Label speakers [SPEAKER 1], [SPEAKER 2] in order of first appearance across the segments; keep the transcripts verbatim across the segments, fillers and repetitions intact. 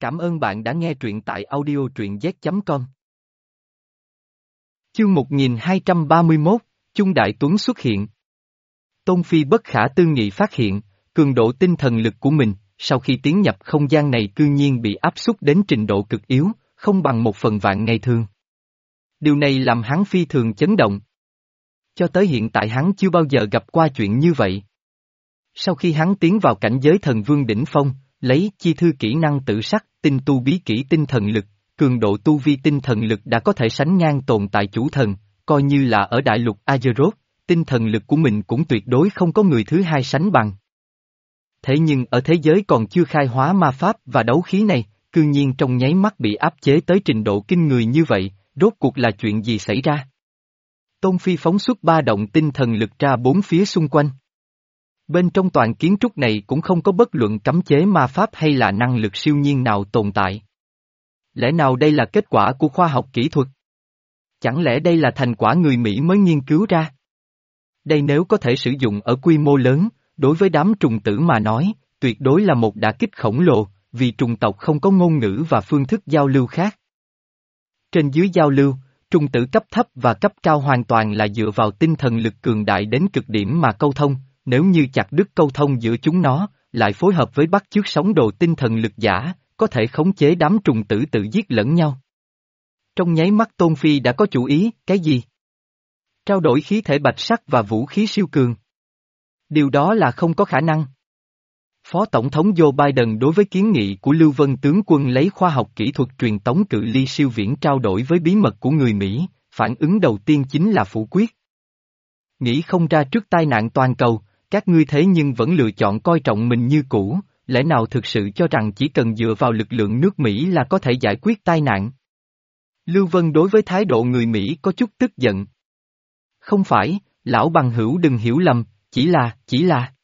[SPEAKER 1] Cảm ơn bạn đã nghe truyện tại audio truyện z chấm com. Chương một nghìn hai trăm ba mươi mốt, Chung Đại Tuấn xuất hiện. Tôn Phi bất khả tư nghị phát hiện, cường độ tinh thần lực của mình, sau khi tiến nhập không gian này cư nhiên bị áp suất đến trình độ cực yếu, không bằng một phần vạn ngày thường. Điều này làm hắn phi thường chấn động. Cho tới hiện tại hắn chưa bao giờ gặp qua chuyện như vậy. Sau khi hắn tiến vào cảnh giới thần vương đỉnh phong, lấy chi thư kỹ năng tự sắc, tinh tu bí kỹ tinh thần lực, cường độ tu vi tinh thần lực đã có thể sánh ngang tồn tại chủ thần, coi như là ở đại lục Azeroth, tinh thần lực của mình cũng tuyệt đối không có người thứ hai sánh bằng. Thế nhưng ở thế giới còn chưa khai hóa ma pháp và đấu khí này, cư nhiên trong nháy mắt bị áp chế tới trình độ kinh người như vậy, rốt cuộc là chuyện gì xảy ra? Tôn Phi phóng xuất ba động tinh thần lực ra bốn phía xung quanh. Bên trong toàn kiến trúc này cũng không có bất luận cấm chế ma pháp hay là năng lực siêu nhiên nào tồn tại. Lẽ nào đây là kết quả của khoa học kỹ thuật? Chẳng lẽ đây là thành quả người Mỹ mới nghiên cứu ra? Đây nếu có thể sử dụng ở quy mô lớn, đối với đám trùng tử mà nói, tuyệt đối là một đả kích khổng lồ, vì trùng tộc không có ngôn ngữ và phương thức giao lưu khác. Trên dưới giao lưu, trùng tử cấp thấp và cấp cao hoàn toàn là dựa vào tinh thần lực cường đại đến cực điểm mà câu thông. Nếu như chặt đứt câu thông giữa chúng nó, lại phối hợp với bắt chước sóng đồ tinh thần lực giả, có thể khống chế đám trùng tử tự giết lẫn nhau. Trong nháy mắt Tôn Phi đã có chủ ý, cái gì? Trao đổi khí thể bạch sắc và vũ khí siêu cường. Điều đó là không có khả năng. Phó Tổng thống Joe Biden đối với kiến nghị của Lưu Vân tướng quân lấy khoa học kỹ thuật truyền tống cự ly siêu viễn trao đổi với bí mật của người Mỹ, phản ứng đầu tiên chính là phủ quyết. Nghĩ không ra trước tai nạn toàn cầu, các ngươi thế nhưng vẫn lựa chọn coi trọng mình như cũ, lẽ nào thực sự cho rằng chỉ cần dựa vào lực lượng nước Mỹ là có thể giải quyết tai nạn? Lưu Vân đối với thái độ người Mỹ có chút tức giận. Không phải, lão bằng hữu đừng hiểu lầm, chỉ là, chỉ là.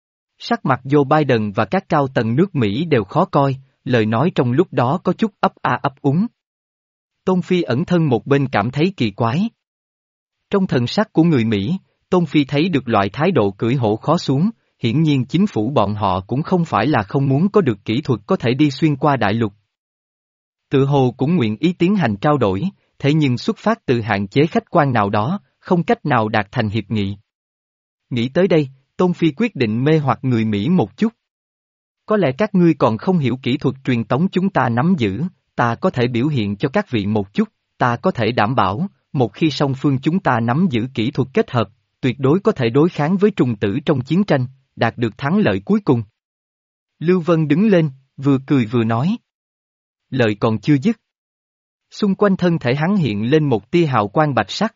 [SPEAKER 1] Sắc mặt Joe Biden và các cao tầng nước Mỹ đều khó coi, lời nói trong lúc đó có chút ấp a ấp úng. Tôn Phi ẩn thân một bên cảm thấy kỳ quái. Trong thần sắc của người Mỹ, Tôn Phi thấy được loại thái độ cưỡi hổ khó xuống, hiển nhiên chính phủ bọn họ cũng không phải là không muốn có được kỹ thuật có thể đi xuyên qua đại lục. Tự hồ cũng nguyện ý tiến hành trao đổi, thế nhưng xuất phát từ hạn chế khách quan nào đó, không cách nào đạt thành hiệp nghị. Nghĩ tới đây, Tôn Phi quyết định mê hoặc người Mỹ một chút. Có lẽ các ngươi còn không hiểu kỹ thuật truyền tống chúng ta nắm giữ, ta có thể biểu hiện cho các vị một chút, ta có thể đảm bảo, một khi song phương chúng ta nắm giữ kỹ thuật kết hợp, tuyệt đối có thể đối kháng với trùng tử trong chiến tranh, đạt được thắng lợi cuối cùng. Lưu Vân đứng lên, vừa cười vừa nói. Lời còn chưa dứt. Xung quanh thân thể hắn hiện lên một tia hào quang bạch sắc.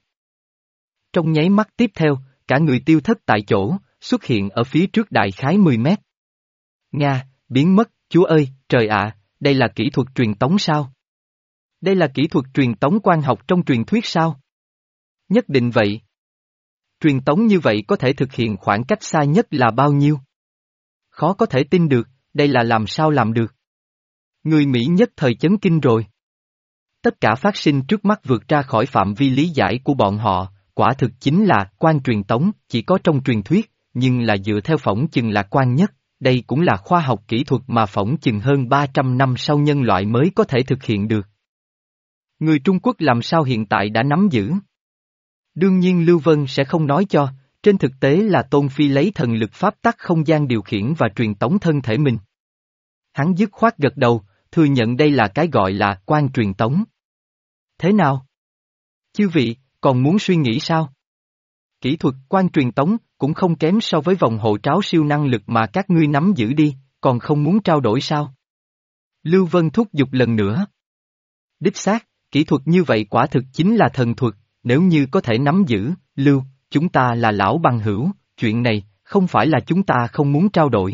[SPEAKER 1] Trong nháy mắt tiếp theo, cả người tiêu thất tại chỗ, xuất hiện ở phía trước đại khái mười mét. Nga, biến mất, chúa ơi, trời ạ, đây là kỹ thuật truyền tống sao? Đây là kỹ thuật truyền tống quang học trong truyền thuyết sao? Nhất định vậy. Truyền tống như vậy có thể thực hiện khoảng cách xa nhất là bao nhiêu? Khó có thể tin được, đây là làm sao làm được? Người Mỹ nhất thời chấn kinh rồi. Tất cả phát sinh trước mắt vượt ra khỏi phạm vi lý giải của bọn họ, quả thực chính là quan truyền tống, chỉ có trong truyền thuyết, nhưng là dựa theo phỏng chừng lạc quan nhất, đây cũng là khoa học kỹ thuật mà phỏng chừng hơn ba trăm năm sau nhân loại mới có thể thực hiện được. Người Trung Quốc làm sao hiện tại đã nắm giữ? Đương nhiên Lưu Vân sẽ không nói cho, trên thực tế là Tôn Phi lấy thần lực pháp tắc không gian điều khiển và truyền tống thân thể mình. Hắn dứt khoát gật đầu, thừa nhận đây là cái gọi là quan truyền tống. Thế nào? Chư vị, còn muốn suy nghĩ sao? Kỹ thuật quan truyền tống cũng không kém so với vòng hộ tráo siêu năng lực mà các ngươi nắm giữ đi, còn không muốn trao đổi sao? Lưu Vân thúc giục lần nữa. Đích xác, kỹ thuật như vậy quả thực chính là thần thuật, nếu như có thể nắm giữ, Lưu, chúng ta là lão bằng hữu, chuyện này, không phải là chúng ta không muốn trao đổi,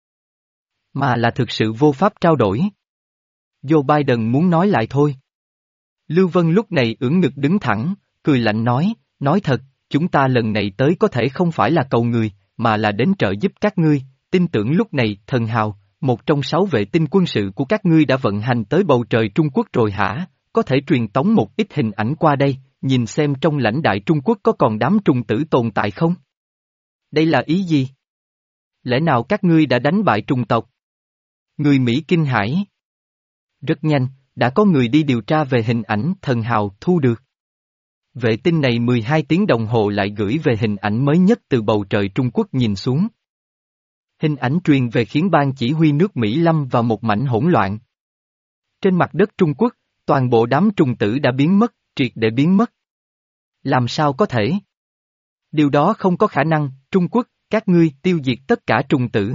[SPEAKER 1] mà là thực sự vô pháp trao đổi. Joe Biden muốn nói lại thôi. Lưu Vân lúc này ưỡn ngực đứng thẳng, cười lạnh nói, nói thật, chúng ta lần này tới có thể không phải là cầu người, mà là đến trợ giúp các ngươi, tin tưởng lúc này, thần hào, một trong sáu vệ tinh quân sự của các ngươi đã vận hành tới bầu trời Trung Quốc rồi hả, có thể truyền tống một ít hình ảnh qua đây, nhìn xem trong lãnh đại Trung Quốc có còn đám trùng tử tồn tại không? Đây là ý gì? Lẽ nào các ngươi đã đánh bại trùng tộc? Người Mỹ kinh hãi. Rất nhanh, đã có người đi điều tra về hình ảnh thần hào thu được. Vệ tinh này mười hai tiếng đồng hồ lại gửi về hình ảnh mới nhất từ bầu trời Trung Quốc nhìn xuống. Hình ảnh truyền về khiến ban chỉ huy nước Mỹ lâm vào một mảnh hỗn loạn. Trên mặt đất Trung Quốc, toàn bộ đám trùng tử đã biến mất, triệt để biến mất. Làm sao có thể? Điều đó không có khả năng, Trung Quốc, các ngươi tiêu diệt tất cả trùng tử.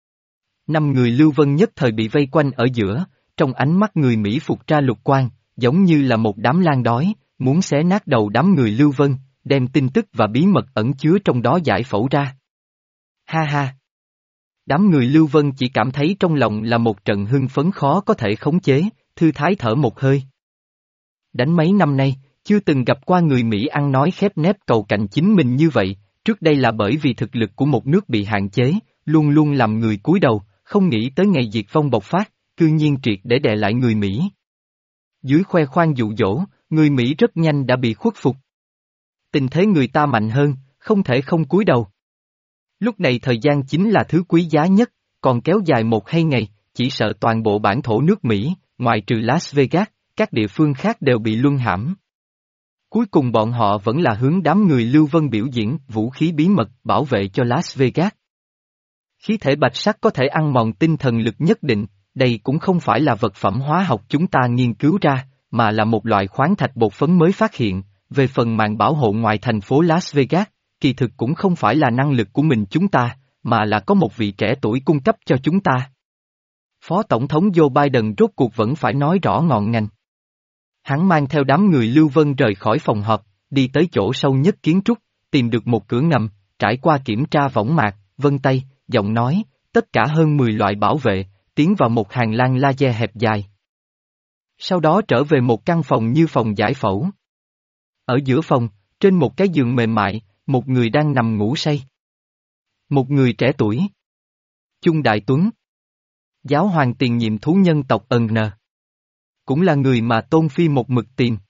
[SPEAKER 1] Năm người Lưu Vân nhất thời bị vây quanh ở giữa, trong ánh mắt người Mỹ phục ra lục quang, giống như là một đám lang đói, muốn xé nát đầu đám người Lưu Vân, đem tin tức và bí mật ẩn chứa trong đó giải phẫu ra. Ha ha! Đám người Lưu Vân chỉ cảm thấy trong lòng là một trận hưng phấn khó có thể khống chế, thư thái thở một hơi. Đánh mấy năm nay, chưa từng gặp qua người Mỹ ăn nói khép nép cầu cạnh chính mình như vậy, trước đây là bởi vì thực lực của một nước bị hạn chế, luôn luôn làm người cúi đầu, không nghĩ tới ngày diệt vong bộc phát, cư nhiên triệt để đè lại người Mỹ. Dưới khoe khoang dụ dỗ, người Mỹ rất nhanh đã bị khuất phục. Tình thế người ta mạnh hơn, không thể không cúi đầu. Lúc này thời gian chính là thứ quý giá nhất, còn kéo dài một hai ngày, chỉ sợ toàn bộ bản thổ nước Mỹ, ngoại trừ Las Vegas, các địa phương khác đều bị luân hãm. Cuối cùng bọn họ vẫn là hướng đám người Lưu Vân biểu diễn vũ khí bí mật bảo vệ cho Las Vegas. Khí thể bạch sắc có thể ăn mòn tinh thần lực nhất định, đây cũng không phải là vật phẩm hóa học chúng ta nghiên cứu ra, mà là một loại khoáng thạch bột phấn mới phát hiện, về phần màn bảo hộ ngoài thành phố Las Vegas, kỳ thực cũng không phải là năng lực của mình chúng ta, mà là có một vị trẻ tuổi cung cấp cho chúng ta. Phó Tổng thống Joe Biden rốt cuộc vẫn phải nói rõ ngọn ngành. Hắn mang theo đám người Lưu Vân rời khỏi phòng họp, đi tới chỗ sâu nhất kiến trúc, tìm được một cửa ngầm, trải qua kiểm tra võng mạc, vân tay, giọng nói, tất cả hơn mười loại bảo vệ, tiến vào một hàng lan laser hẹp dài. Sau đó trở về một căn phòng như phòng giải phẫu. Ở giữa phòng, trên một cái giường mềm mại, một người đang nằm ngủ say. Một người trẻ tuổi. Chung Đại Tuấn. Giáo hoàng tiền nhiệm thú nhân tộc ần nờ. Cũng là người mà Tôn Phi một mực tìm.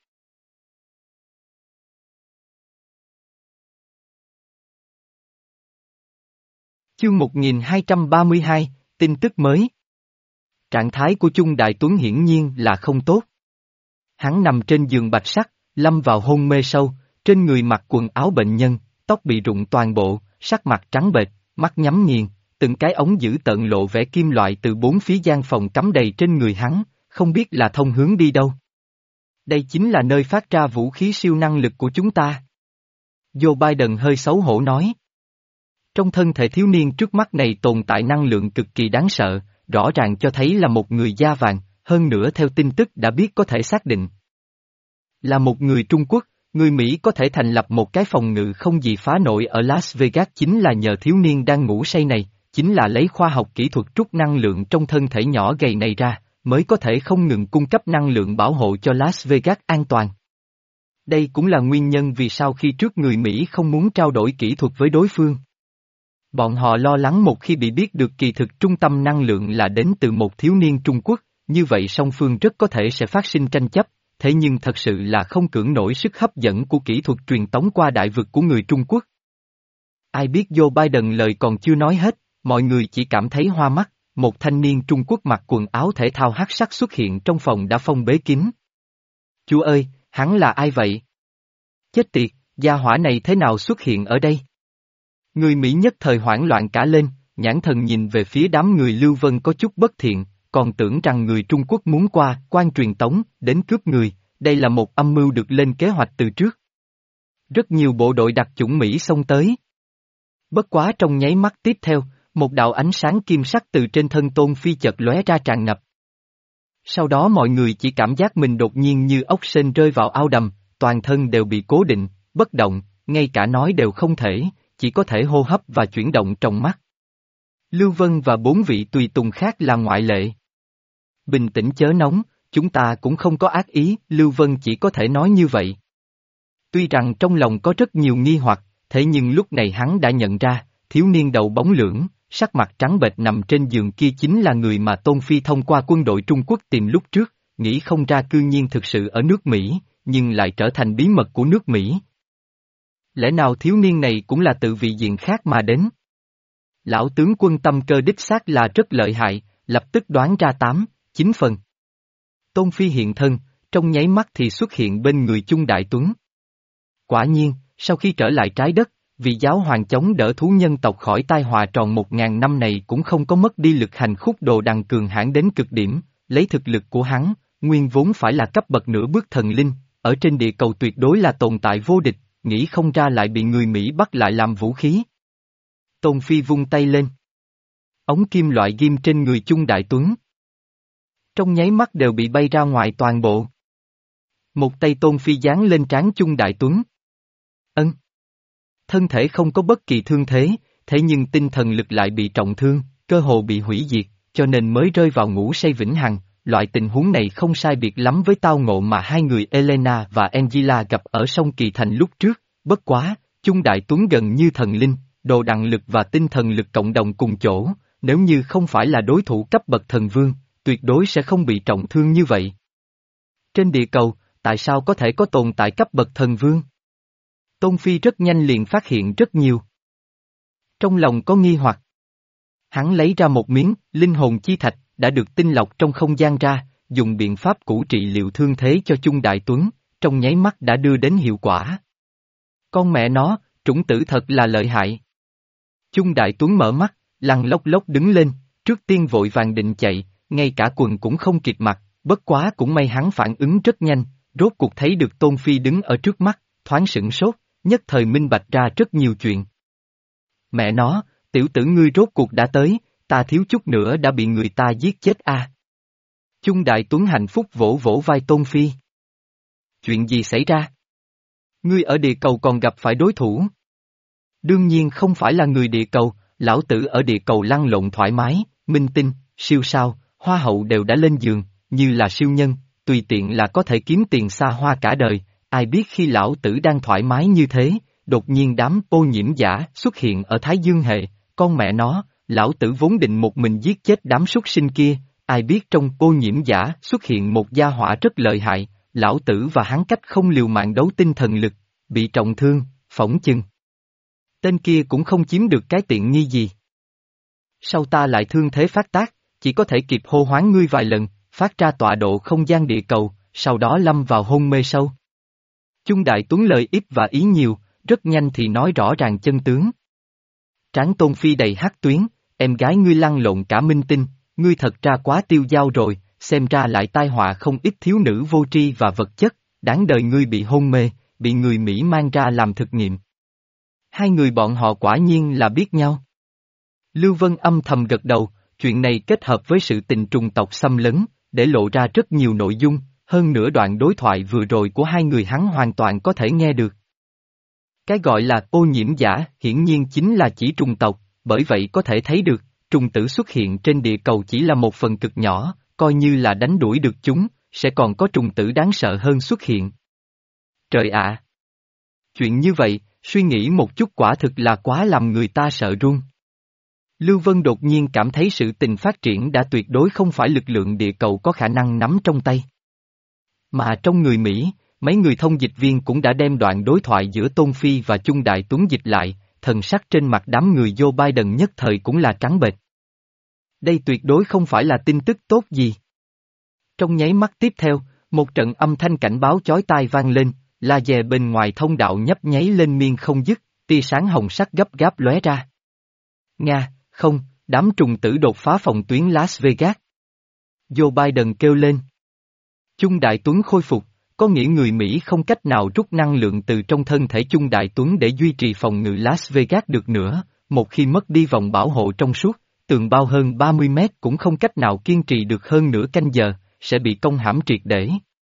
[SPEAKER 1] Chương một nghìn hai trăm ba mươi hai, tin tức mới. Trạng thái của Chung Đại Tuấn hiển nhiên là không tốt. Hắn nằm trên giường bạch sắc, lâm vào hôn mê sâu, trên người mặc quần áo bệnh nhân, tóc bị rụng toàn bộ, sắc mặt trắng bệch, mắt nhắm nghiền, từng cái ống dữ tợn lộ vẻ kim loại từ bốn phía gian phòng cắm đầy trên người hắn, không biết là thông hướng đi đâu. Đây chính là nơi phát ra vũ khí siêu năng lực của chúng ta. Joe Biden hơi xấu hổ nói. Trong thân thể thiếu niên trước mắt này tồn tại năng lượng cực kỳ đáng sợ, rõ ràng cho thấy là một người da vàng, hơn nữa theo tin tức đã biết có thể xác định. Là một người Trung Quốc, người Mỹ có thể thành lập một cái phòng ngự không gì phá nổi ở Las Vegas chính là nhờ thiếu niên đang ngủ say này, chính là lấy khoa học kỹ thuật trút năng lượng trong thân thể nhỏ gầy này ra, mới có thể không ngừng cung cấp năng lượng bảo hộ cho Las Vegas an toàn. Đây cũng là nguyên nhân vì sao khi trước người Mỹ không muốn trao đổi kỹ thuật với đối phương. Bọn họ lo lắng một khi bị biết được kỳ thực trung tâm năng lượng là đến từ một thiếu niên Trung Quốc, như vậy song phương rất có thể sẽ phát sinh tranh chấp, thế nhưng thật sự là không cưỡng nổi sức hấp dẫn của kỹ thuật truyền tống qua đại vực của người Trung Quốc. Ai biết Joe Biden lời còn chưa nói hết, mọi người chỉ cảm thấy hoa mắt, một thanh niên Trung Quốc mặc quần áo thể thao hắc sắc xuất hiện trong phòng đã phong bế kín. Chú ơi, hắn là ai vậy? Chết tiệt, gia hỏa này thế nào xuất hiện ở đây? Người Mỹ nhất thời hoảng loạn cả lên, nhãn thần nhìn về phía đám người Lưu Vân có chút bất thiện, còn tưởng rằng người Trung Quốc muốn qua quan truyền tống, đến cướp người, đây là một âm mưu được lên kế hoạch từ trước. Rất nhiều bộ đội đặc chủng Mỹ xông tới. Bất quá trong nháy mắt tiếp theo, một đạo ánh sáng kim sắc từ trên thân Tôn Phi chợt lóe ra tràn ngập. Sau đó mọi người chỉ cảm giác mình đột nhiên như ốc sên rơi vào ao đầm, toàn thân đều bị cố định, bất động, ngay cả nói đều không thể, chỉ có thể hô hấp và chuyển động trong mắt. Lưu Vân và bốn vị tùy tùng khác là ngoại lệ. Bình tĩnh chớ nóng, chúng ta cũng không có ác ý, Lưu Vân chỉ có thể nói như vậy. Tuy rằng trong lòng có rất nhiều nghi hoặc, thế nhưng lúc này hắn đã nhận ra, thiếu niên đầu bóng lưỡng, sắc mặt trắng bệch nằm trên giường kia chính là người mà Tôn Phi thông qua quân đội Trung Quốc tìm lúc trước, nghĩ không ra cư nhiên thực sự ở nước Mỹ, nhưng lại trở thành bí mật của nước Mỹ. Lẽ nào thiếu niên này cũng là từ vị diện khác mà đến? Lão tướng quân tâm cơ đích xác là rất lợi hại, lập tức đoán ra tám, chín phần. Tôn Phi hiện thân, trong nháy mắt thì xuất hiện bên người Chung Đại Tuấn. Quả nhiên, sau khi trở lại trái đất, vị giáo hoàng chống đỡ thú nhân tộc khỏi tai họa tròn một ngàn năm này cũng không có mất đi lực hành khúc đồ đằng cường hãn đến cực điểm, lấy thực lực của hắn, nguyên vốn phải là cấp bậc nửa bước thần linh, ở trên địa cầu tuyệt đối là tồn tại vô địch, nghĩ không ra lại bị người Mỹ bắt lại làm vũ khí. Tôn Phi vung tay lên. Ống kim loại ghim trên người Chung Đại Tuấn. Trong nháy mắt đều bị bay ra ngoài toàn bộ. Một tay Tôn Phi giáng lên trán Chung Đại Tuấn. Ân. Thân thể không có bất kỳ thương thế, thế nhưng tinh thần lực lại bị trọng thương, cơ hồ bị hủy diệt, cho nên mới rơi vào ngủ say vĩnh hằng. Loại tình huống này không sai biệt lắm với tao ngộ mà hai người Elena và Angela gặp ở sông Kỳ Thành lúc trước, bất quá, Chung Đại Tuấn gần như thần linh, đồ đằng lực và tinh thần lực cộng đồng cùng chỗ, nếu như không phải là đối thủ cấp bậc thần vương, tuyệt đối sẽ không bị trọng thương như vậy. Trên địa cầu, tại sao có thể có tồn tại cấp bậc thần vương? Tôn Phi rất nhanh liền phát hiện rất nhiều. Trong lòng có nghi hoặc. Hắn lấy ra một miếng, linh hồn chi thạch, đã được tinh lọc trong không gian ra, dùng biện pháp cũ trị liệu thương thế cho Chung Đại Tuấn, trong nháy mắt đã đưa đến hiệu quả. Con mẹ nó, trũng tử thật là lợi hại. Chung Đại Tuấn mở mắt, lăn lóc lóc đứng lên, trước tiên vội vàng định chạy, ngay cả quần cũng không kịp mặc, bất quá cũng may hắn phản ứng rất nhanh, rốt cuộc thấy được Tôn Phi đứng ở trước mắt, thoáng sửng sốt, nhất thời minh bạch ra rất nhiều chuyện. Mẹ nó, tiểu tử ngươi rốt cuộc đã tới, ta thiếu chút nữa đã bị người ta giết chết a. À. Chung Đại Tuấn hạnh phúc vỗ vỗ vai Tôn Phi. Chuyện gì xảy ra? Ngươi ở địa cầu còn gặp phải đối thủ? Đương nhiên không phải là người địa cầu, lão tử ở địa cầu lăn lộn thoải mái, minh tinh, siêu sao, hoa hậu đều đã lên giường, như là siêu nhân, tùy tiện là có thể kiếm tiền xa hoa cả đời, ai biết khi lão tử đang thoải mái như thế, đột nhiên đám ô nhiễm giả xuất hiện ở Thái Dương hệ, con mẹ nó, lão tử vốn định một mình giết chết đám súc sinh kia, ai biết trong ô nhiễm giả xuất hiện một gia hỏa rất lợi hại, lão tử và hắn cách không liều mạng đấu tinh thần lực, bị trọng thương, phỏng chừng. Tên kia cũng không chiếm được cái tiện nghi gì. Sau ta lại thương thế phát tác, chỉ có thể kịp hô hoán ngươi vài lần, phát ra tọa độ không gian địa cầu, sau đó lâm vào hôn mê sâu. Chung Đại Tuấn lời ít và ý nhiều, rất nhanh thì nói rõ ràng chân tướng. Trán Tôn Phi đầy hắc tuyến, em gái ngươi lăn lộn cả minh tinh, ngươi thật ra quá tiêu dao rồi, xem ra lại tai họa không ít thiếu nữ vô tri và vật chất, đáng đời ngươi bị hôn mê, bị người Mỹ mang ra làm thực nghiệm. Hai người bọn họ quả nhiên là biết nhau. Lưu Vân âm thầm gật đầu, chuyện này kết hợp với sự tình trùng tộc xâm lấn, để lộ ra rất nhiều nội dung, hơn nữa đoạn đối thoại vừa rồi của hai người hắn hoàn toàn có thể nghe được. Cái gọi là ô nhiễm giả hiển nhiên chính là chỉ trùng tộc, bởi vậy có thể thấy được, trùng tử xuất hiện trên địa cầu chỉ là một phần cực nhỏ, coi như là đánh đuổi được chúng, sẽ còn có trùng tử đáng sợ hơn xuất hiện. Trời ạ! Chuyện như vậy, suy nghĩ một chút quả thực là quá làm người ta sợ run. Lưu Vân đột nhiên cảm thấy sự tình phát triển đã tuyệt đối không phải lực lượng địa cầu có khả năng nắm trong tay. Mà trong người Mỹ, mấy người thông dịch viên cũng đã đem đoạn đối thoại giữa Tôn Phi và Chung Đại Tuấn dịch lại, thần sắc trên mặt đám người Joe Biden nhất thời cũng là trắng bệch. Đây tuyệt đối không phải là tin tức tốt gì. Trong nháy mắt tiếp theo, một trận âm thanh cảnh báo chói tai vang lên, laser bên ngoài thông đạo nhấp nháy lên miên không dứt, tia sáng hồng sắc gấp gáp lóe ra. Nga, không, đám trùng tử đột phá phòng tuyến Las Vegas. Joe Biden kêu lên. Chung Đại Tuấn khôi phục, có nghĩa người Mỹ không cách nào rút năng lượng từ trong thân thể Chung Đại Tuấn để duy trì phòng ngự Las Vegas được nữa, một khi mất đi vòng bảo hộ trong suốt, tường bao hơn ba mươi mét cũng không cách nào kiên trì được hơn nửa canh giờ, sẽ bị công hãm triệt để.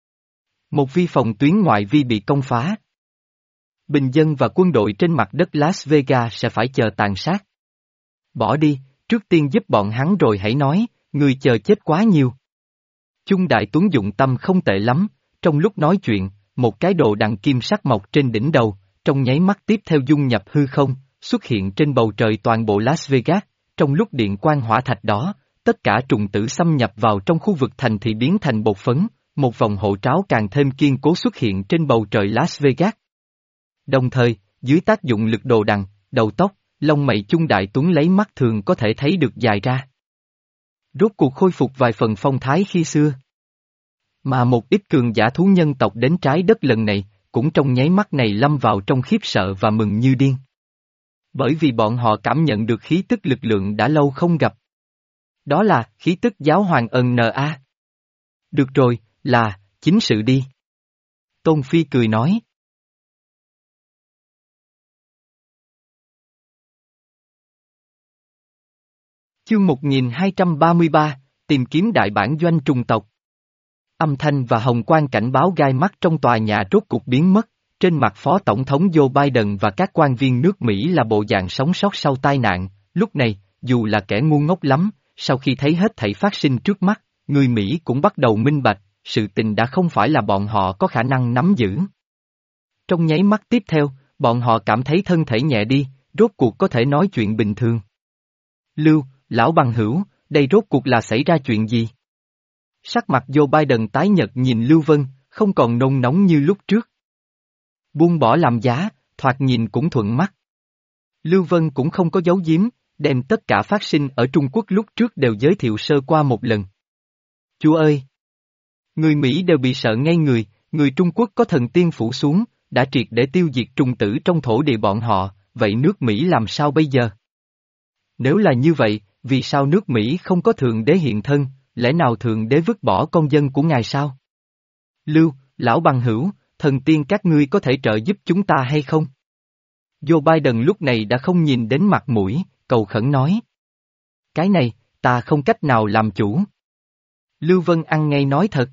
[SPEAKER 1] Một vi phòng tuyến ngoại vi bị công phá. Bình dân và quân đội trên mặt đất Las Vegas sẽ phải chờ tàn sát. Bỏ đi, trước tiên giúp bọn hắn rồi hãy nói, người chờ chết quá nhiều. Chung Đại Tuấn dụng tâm không tệ lắm, trong lúc nói chuyện, một cái đồ đằng kim sắc mọc trên đỉnh đầu, trong nháy mắt tiếp theo dung nhập hư không, xuất hiện trên bầu trời toàn bộ Las Vegas, trong lúc điện quang hỏa thạch đó, tất cả trùng tử xâm nhập vào trong khu vực thành thị biến thành bột phấn, một vòng hộ tráo càng thêm kiên cố xuất hiện trên bầu trời Las Vegas. Đồng thời, dưới tác dụng lực đồ đằng, đầu tóc, lông mày Chung Đại Tuấn lấy mắt thường có thể thấy được dài ra. Rốt cuộc khôi phục vài phần phong thái khi xưa. Mà một ít cường giả thú nhân tộc đến trái đất lần này, cũng trong nháy mắt này lâm vào trong khiếp sợ và mừng như điên. Bởi vì bọn họ cảm nhận được khí tức lực lượng đã lâu không gặp. Đó là khí tức giáo hoàng ân na. Được rồi, là, chính sự đi. Tôn Phi cười nói. Chương một nghìn hai trăm ba mươi ba, tìm kiếm đại bản doanh trùng tộc. Âm thanh và hồng quang cảnh báo gai mắt trong tòa nhà rốt cục biến mất, trên mặt Phó Tổng thống Joe Biden và các quan viên nước Mỹ là bộ dạng sống sót sau tai nạn, lúc này, dù là kẻ ngu ngốc lắm, sau khi thấy hết thảy phát sinh trước mắt, người Mỹ cũng bắt đầu minh bạch, sự tình đã không phải là bọn họ có khả năng nắm giữ. Trong nháy mắt tiếp theo, bọn họ cảm thấy thân thể nhẹ đi, rốt cuộc có thể nói chuyện bình thường. Lưu, lão bằng hữu, đây rốt cuộc là xảy ra chuyện gì? Sắc mặt Joe Biden tái nhợt nhìn Lưu Vân, không còn nôn nóng như lúc trước. Buông bỏ làm giá, thoạt nhìn cũng thuận mắt. Lưu Vân cũng không có giấu giếm, đem tất cả phát sinh ở Trung Quốc lúc trước đều giới thiệu sơ qua một lần. Chúa ơi! Người Mỹ đều bị sợ ngay người, người Trung Quốc có thần tiên phủ xuống, đã triệt để tiêu diệt trùng tử trong thổ địa bọn họ, vậy nước Mỹ làm sao bây giờ? Nếu là như vậy, vì sao nước Mỹ không có thượng đế hiện thân, lẽ nào thượng đế vứt bỏ con dân của ngài sao? Lưu, lão bằng hữu, thần tiên các ngươi có thể trợ giúp chúng ta hay không? Joe Biden lúc này đã không nhìn đến mặt mũi, cầu khẩn nói. Cái này, ta không cách nào làm chủ. Lưu Vân ăn ngay nói thật.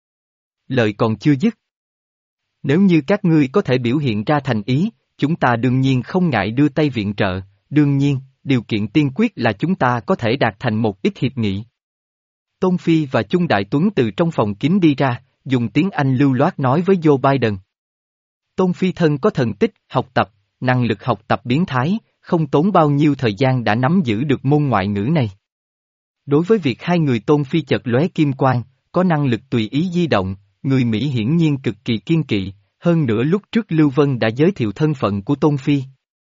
[SPEAKER 1] Lời còn chưa dứt. Nếu như các ngươi có thể biểu hiện ra thành ý, chúng ta đương nhiên không ngại đưa tay viện trợ, đương nhiên, điều kiện tiên quyết là chúng ta có thể đạt thành một ít hiệp nghị. Tôn Phi và Chung Đại Tuấn từ trong phòng kín đi ra, dùng tiếng Anh lưu loát nói với Joe Biden. Tôn Phi thân có thần tích, học tập, năng lực học tập biến thái, không tốn bao nhiêu thời gian đã nắm giữ được môn ngoại ngữ này. Đối với việc hai người Tôn Phi chợt lóe kim quang, có năng lực tùy ý di động, người Mỹ hiển nhiên cực kỳ kiên kỵ, hơn nữa lúc trước Lưu Vân đã giới thiệu thân phận của Tôn Phi.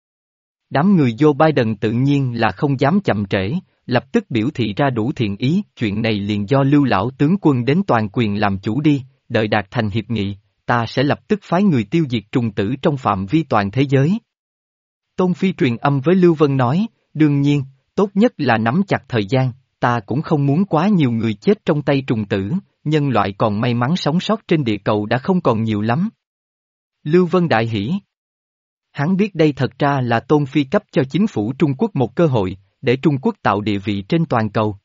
[SPEAKER 1] Đám người Joe Biden tự nhiên là không dám chậm trễ, lập tức biểu thị ra đủ thiện ý, chuyện này liền do Lưu lão tướng quân đến toàn quyền làm chủ đi, đợi đạt thành hiệp nghị, ta sẽ lập tức phái người tiêu diệt trùng tử trong phạm vi toàn thế giới. Tôn Phi truyền âm với Lưu Vân nói, đương nhiên, tốt nhất là nắm chặt thời gian, ta cũng không muốn quá nhiều người chết trong tay trùng tử, nhân loại còn may mắn sống sót trên địa cầu đã không còn nhiều lắm. Lưu Vân đại hỉ. Hắn biết đây thật ra là Tôn Phi cấp cho chính phủ Trung Quốc một cơ hội, để Trung Quốc tạo địa vị trên toàn cầu.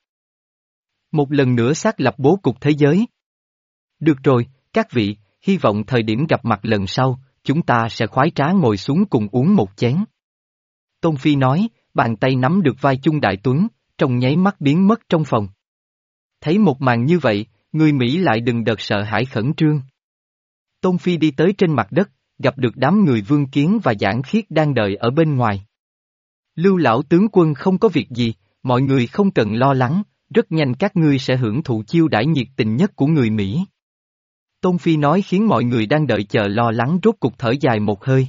[SPEAKER 1] Một lần nữa xác lập bố cục thế giới. Được rồi, các vị, hy vọng thời điểm gặp mặt lần sau, chúng ta sẽ khoái trá ngồi xuống cùng uống một chén. Tôn Phi nói, bàn tay nắm được vai Chung Đại Tuấn, trong nháy mắt biến mất trong phòng. Thấy một màn như vậy, người Mỹ lại đừng đợt sợ hãi khẩn trương. Tôn Phi đi tới trên mặt đất, gặp được đám người Vương Kiến và Giảng Khiết đang đợi ở bên ngoài. Lưu lão tướng quân không có việc gì, mọi người không cần lo lắng, rất nhanh các ngươi sẽ hưởng thụ chiêu đãi nhiệt tình nhất của người Mỹ. Tôn Phi nói khiến mọi người đang đợi chờ lo lắng rốt cục thở dài một hơi.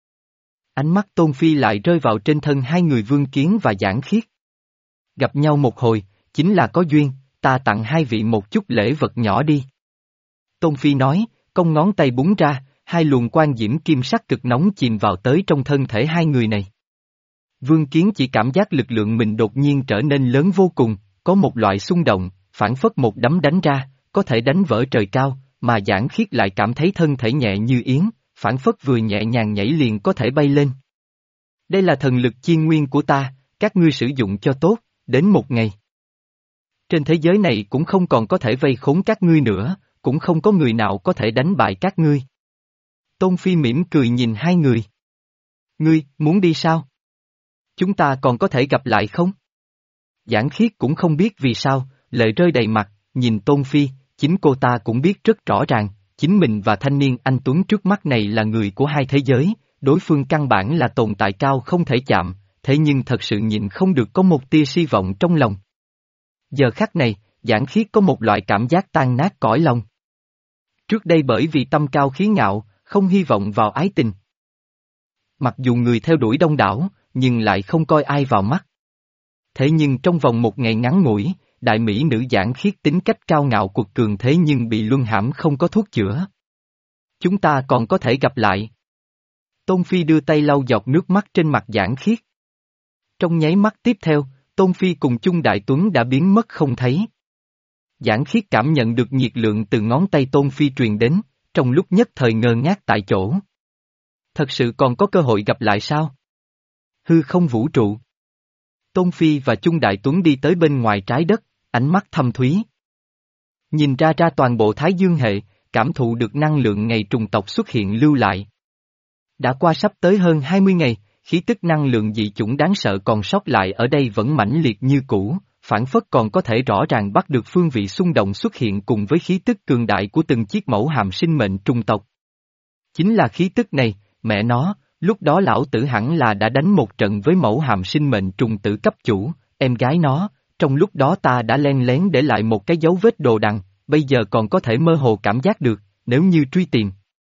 [SPEAKER 1] Ánh mắt Tôn Phi lại rơi vào trên thân hai người Vương Kiến và Giảng Khiết. Gặp nhau một hồi, chính là có duyên, ta tặng hai vị một chút lễ vật nhỏ đi. Tôn Phi nói, cong ngón tay búng ra, hai luồng quang diễm kim sắc cực nóng chìm vào tới trong thân thể hai người này. Vương Kiến chỉ cảm giác lực lượng mình đột nhiên trở nên lớn vô cùng, có một loại xung động, phản phất một đấm đánh ra, có thể đánh vỡ trời cao, mà Giảng Khiết lại cảm thấy thân thể nhẹ như yến, phản phất vừa nhẹ nhàng nhảy liền có thể bay lên. Đây là thần lực chiên nguyên của ta, các ngươi sử dụng cho tốt, đến một ngày. Trên thế giới này cũng không còn có thể vây khốn các ngươi nữa, cũng không có người nào có thể đánh bại các ngươi. Tôn Phi mỉm cười nhìn hai người. Ngươi, muốn đi sao? Chúng ta còn có thể gặp lại không? Giảng Khiết cũng không biết vì sao, lệ rơi đầy mặt, nhìn Tôn Phi, chính cô ta cũng biết rất rõ ràng, chính mình và thanh niên anh Tuấn trước mắt này là người của hai thế giới, đối phương căn bản là tồn tại cao không thể chạm, thế nhưng thật sự nhịn không được có một tia hy vọng trong lòng. Giờ khắc này, Giảng Khiết có một loại cảm giác tan nát cõi lòng. Trước đây bởi vì tâm cao khí ngạo, không hy vọng vào ái tình. Mặc dù người theo đuổi đông đảo, nhưng lại không coi ai vào mắt. Thế nhưng trong vòng một ngày ngắn ngủi, đại mỹ nữ giản khiết tính cách cao ngạo cuộc cường thế nhưng bị luân hãm không có thuốc chữa. Chúng ta còn có thể gặp lại. Tôn Phi đưa tay lau giọt nước mắt trên mặt giản khiết. Trong nháy mắt tiếp theo, Tôn Phi cùng Chung Đại Tuấn đã biến mất không thấy. Giản khiết cảm nhận được nhiệt lượng từ ngón tay Tôn Phi truyền đến, trong lúc nhất thời ngơ ngác tại chỗ. Thật sự còn có cơ hội gặp lại sao? Hư không vũ trụ. Tôn Phi và Chung Đại Tuấn đi tới bên ngoài trái đất, ánh mắt thâm thúy. Nhìn ra ra toàn bộ Thái Dương hệ, cảm thụ được năng lượng ngày trùng tộc xuất hiện lưu lại. Đã qua sắp tới hơn hai mươi ngày, khí tức năng lượng dị chủng đáng sợ còn sót lại ở đây vẫn mãnh liệt như cũ, phản phất còn có thể rõ ràng bắt được phương vị xung động xuất hiện cùng với khí tức cường đại của từng chiếc mẫu hàm sinh mệnh trùng tộc. Chính là khí tức này, mẹ nó, lúc đó lão tử hẳn là đã đánh một trận với mẫu hàm sinh mệnh trùng tử cấp chủ, em gái nó, trong lúc đó ta đã len lén để lại một cái dấu vết đồ đằng, bây giờ còn có thể mơ hồ cảm giác được, nếu như truy tìm.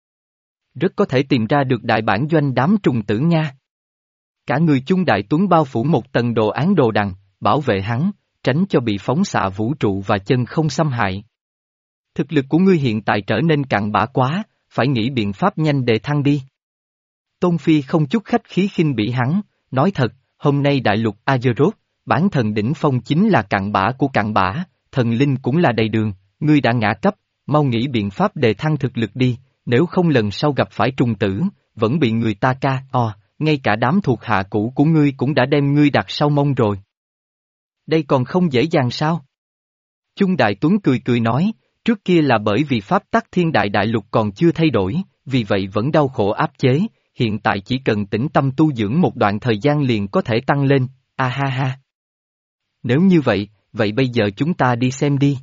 [SPEAKER 1] Rất có thể tìm ra được đại bản doanh đám trùng tử Nga. Cả người Chung Đại Tuấn bao phủ một tầng đồ án đồ đằng, bảo vệ hắn, tránh cho bị phóng xạ vũ trụ và chân không xâm hại. Thực lực của ngươi hiện tại trở nên cặn bã quá, phải nghĩ biện pháp nhanh để thăng đi. Tôn Phi không chút khách khí khinh bỉ hắn, nói thật, hôm nay đại lục Azeroth, bản thần đỉnh phong chính là cặn bã của cặn bã, thần linh cũng là đầy đường, ngươi đã ngã cấp, mau nghĩ biện pháp đề thăng thực lực đi, nếu không lần sau gặp phải trùng tử, vẫn bị người ta ca, o, ngay cả đám thuộc hạ cũ của ngươi cũng đã đem ngươi đặt sau mông rồi. Đây còn không dễ dàng sao? Chung Đại Tuấn cười cười nói, trước kia là bởi vì pháp tắc thiên đại đại lục còn chưa thay đổi, vì vậy vẫn đau khổ áp chế, hiện tại chỉ cần tĩnh tâm tu dưỡng một đoạn thời gian liền có thể tăng lên, a ha ha. Nếu như vậy, vậy bây giờ chúng ta đi xem đi.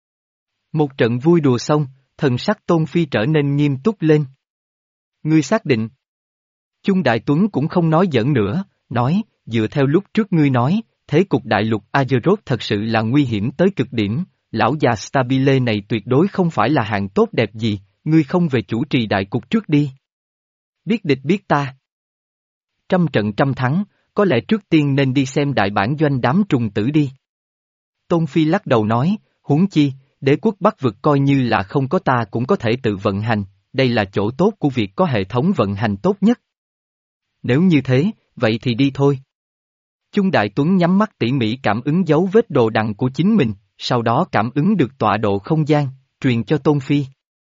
[SPEAKER 1] Một trận vui đùa xong, thần sắc Tôn Phi trở nên nghiêm túc lên. Ngươi xác định. Chung Đại Tuấn cũng không nói giỡn nữa, nói, dựa theo lúc trước ngươi nói, thế cục đại lục Azeroth thật sự là nguy hiểm tới cực điểm, lão già Stabile này tuyệt đối không phải là hạng tốt đẹp gì, ngươi không về chủ trì đại cục trước đi. Biết địch biết ta. Trăm trận trăm thắng, có lẽ trước tiên nên đi xem đại bản doanh đám trùng tử đi. Tôn Phi lắc đầu nói, huống chi, đế quốc Bắc vực coi như là không có ta cũng có thể tự vận hành, đây là chỗ tốt của việc có hệ thống vận hành tốt nhất. Nếu như thế, vậy thì đi thôi. Chung Đại Tuấn nhắm mắt tỉ mỉ cảm ứng dấu vết đồ đằng của chính mình, sau đó cảm ứng được tọa độ không gian, truyền cho Tôn Phi.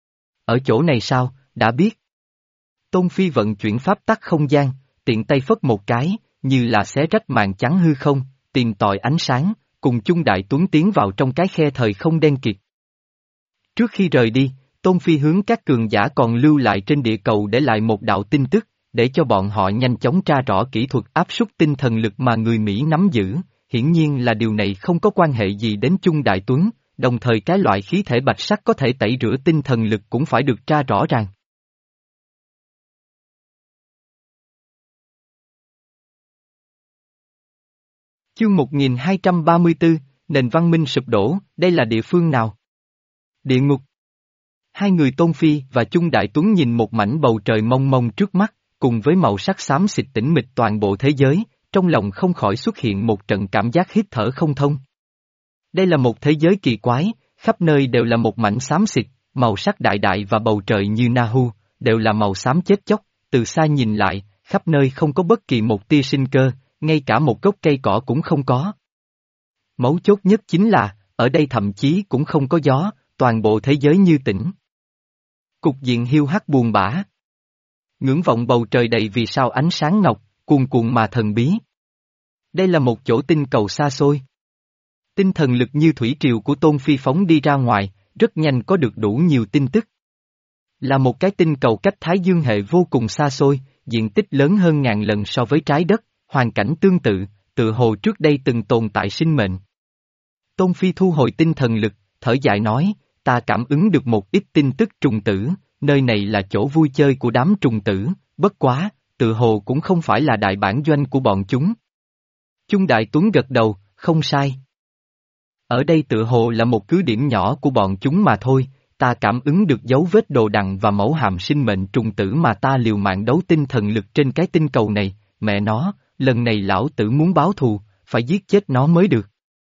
[SPEAKER 1] Ở chỗ này sao, đã biết. Tôn Phi vận chuyển pháp tắc không gian, tiện tay phất một cái, như là xé rách màn trắng hư không, tìm tòi ánh sáng, cùng Chung Đại Tuấn tiến vào trong cái khe thời không đen kịt. Trước khi rời đi, Tôn Phi hướng các cường giả còn lưu lại trên địa cầu để lại một đạo tin tức, để cho bọn họ nhanh chóng tra rõ kỹ thuật áp suất tinh thần lực mà người Mỹ nắm giữ, hiển nhiên là điều này không có quan hệ gì đến Chung Đại Tuấn, đồng thời cái loại khí thể bạch sắc có thể tẩy rửa tinh thần lực cũng phải được tra rõ ràng. Chương một nghìn hai trăm ba mươi tư, nền văn minh sụp đổ, đây là địa phương nào? Địa ngục. Hai người Tôn Phi và Chung Đại Tuấn nhìn một mảnh bầu trời mông mông trước mắt, cùng với màu sắc xám xịt tĩnh mịch toàn bộ thế giới, trong lòng không khỏi xuất hiện một trận cảm giác hít thở không thông. Đây là một thế giới kỳ quái, khắp nơi đều là một mảnh xám xịt, màu sắc đại đại và bầu trời như Nahu, đều là màu xám chết chóc, từ xa nhìn lại, khắp nơi không có bất kỳ một tia sinh cơ, ngay cả một gốc cây cỏ cũng không có. Mấu chốt nhất chính là, ở đây thậm chí cũng không có gió, toàn bộ thế giới như tĩnh. Cục diện hiu hắt buồn bã. Ngưỡng vọng bầu trời đầy vì sao ánh sáng ngọc, cuồn cuộn mà thần bí. Đây là một chỗ tinh cầu xa xôi. Tinh thần lực như thủy triều của Tôn Phi phóng đi ra ngoài, rất nhanh có được đủ nhiều tin tức. Là một cái tinh cầu cách Thái Dương hệ vô cùng xa xôi, diện tích lớn hơn ngàn lần so với trái đất, hoàn cảnh tương tự, tự hồ trước đây từng tồn tại sinh mệnh. Tôn Phi thu hồi tinh thần lực, thở dài nói, ta cảm ứng được một ít tin tức trùng tử, nơi này là chỗ vui chơi của đám trùng tử, bất quá, tự hồ cũng không phải là đại bản doanh của bọn chúng. Chung Đại Tuấn gật đầu, không sai. Ở đây tự hồ là một cứ điểm nhỏ của bọn chúng mà thôi, ta cảm ứng được dấu vết đồ đằng và mẫu hàm sinh mệnh trùng tử mà ta liều mạng đấu tinh thần lực trên cái tinh cầu này, mẹ nó, lần này lão tử muốn báo thù, phải giết chết nó mới được.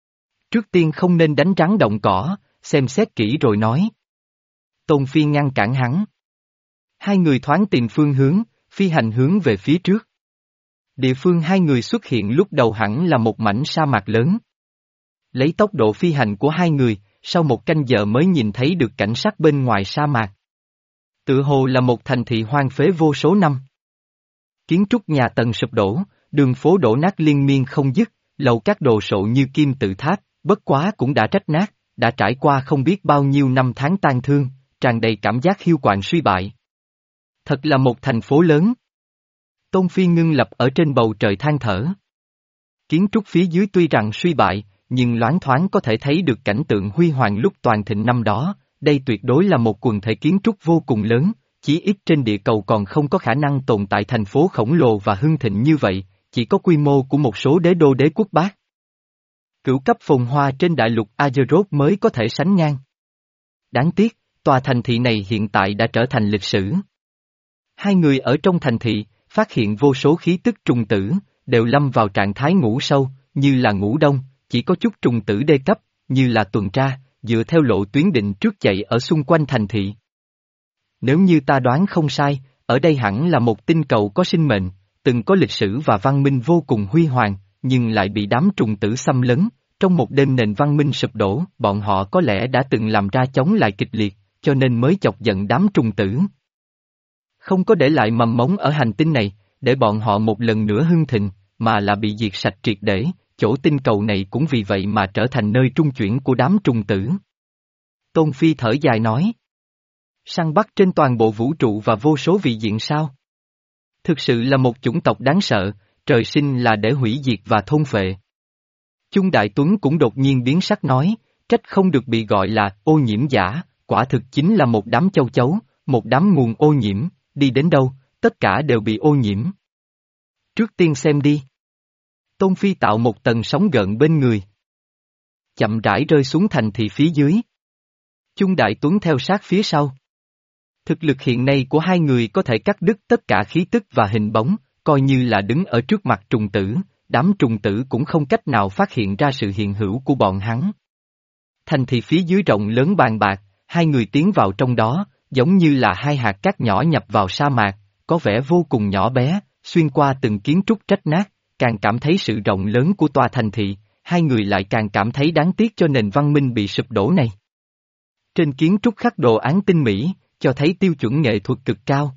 [SPEAKER 1] Trước tiên không nên đánh rắn động cỏ, xem xét kỹ rồi nói. Tôn Phi ngăn cản hắn. Hai người thoáng tìm phương hướng, phi hành hướng về phía trước. Địa phương hai người xuất hiện lúc đầu hẳn là một mảnh sa mạc lớn. Lấy tốc độ phi hành của hai người, sau một canh giờ mới nhìn thấy được cảnh sắc bên ngoài sa mạc. Tự hồ là một thành thị hoang phế vô số năm. Kiến trúc nhà tầng sụp đổ, đường phố đổ nát liên miên không dứt, lầu các đồ sộ như kim tự tháp, bất quá cũng đã rách nát, đã trải qua không biết bao nhiêu năm tháng tang thương, tràn đầy cảm giác hiu quạnh suy bại. Thật là một thành phố lớn. Tôn Phi ngưng lập ở trên bầu trời than thở. Kiến trúc phía dưới tuy rằng suy bại, nhưng loáng thoáng có thể thấy được cảnh tượng huy hoàng lúc toàn thịnh năm đó, đây tuyệt đối là một quần thể kiến trúc vô cùng lớn, chí ít trên địa cầu còn không có khả năng tồn tại thành phố khổng lồ và hưng thịnh như vậy, chỉ có quy mô của một số đế đô đế quốc bát. Cửu cấp phồn hoa trên đại lục Azeroth mới có thể sánh ngang. Đáng tiếc, tòa thành thị này hiện tại đã trở thành lịch sử. Hai người ở trong thành thị, phát hiện vô số khí tức trùng tử, đều lâm vào trạng thái ngủ sâu, như là ngủ đông, chỉ có chút trùng tử đê cấp, như là tuần tra, dựa theo lộ tuyến định trước chạy ở xung quanh thành thị. Nếu như ta đoán không sai, ở đây hẳn là một tinh cầu có sinh mệnh, từng có lịch sử và văn minh vô cùng huy hoàng, nhưng lại bị đám trùng tử xâm lấn, trong một đêm nền văn minh sụp đổ, bọn họ có lẽ đã từng làm ra chống lại kịch liệt, cho nên mới chọc giận đám trùng tử. Không có để lại mầm mống ở hành tinh này, để bọn họ một lần nữa hưng thịnh, mà là bị diệt sạch triệt để, chỗ tinh cầu này cũng vì vậy mà trở thành nơi trung chuyển của đám trùng tử. Tôn Phi thở dài nói. Săn bắt trên toàn bộ vũ trụ và vô số vị diện sao? Thực sự là một chủng tộc đáng sợ, trời sinh là để hủy diệt và thôn phệ. Chung Đại Tuấn cũng đột nhiên biến sắc nói, trách không được bị gọi là ô nhiễm giả, quả thực chính là một đám châu chấu, một đám nguồn ô nhiễm, đi đến đâu, tất cả đều bị ô nhiễm. Trước tiên xem đi. Tôn Phi tạo một tầng sóng gợn bên người. Chậm rãi rơi xuống thành thị phía dưới. Chung Đại Tuấn theo sát phía sau. Thực lực hiện nay của hai người có thể cắt đứt tất cả khí tức và hình bóng, coi như là đứng ở trước mặt trùng tử, đám trùng tử cũng không cách nào phát hiện ra sự hiện hữu của bọn hắn. Thành thị phía dưới rộng lớn bàn bạc, hai người tiến vào trong đó, giống như là hai hạt cát nhỏ nhập vào sa mạc, có vẻ vô cùng nhỏ bé, xuyên qua từng kiến trúc rách nát, càng cảm thấy sự rộng lớn của tòa thành thị, hai người lại càng cảm thấy đáng tiếc cho nền văn minh bị sụp đổ này. Trên kiến trúc khắc đồ án tinh mỹ, cho thấy tiêu chuẩn nghệ thuật cực cao.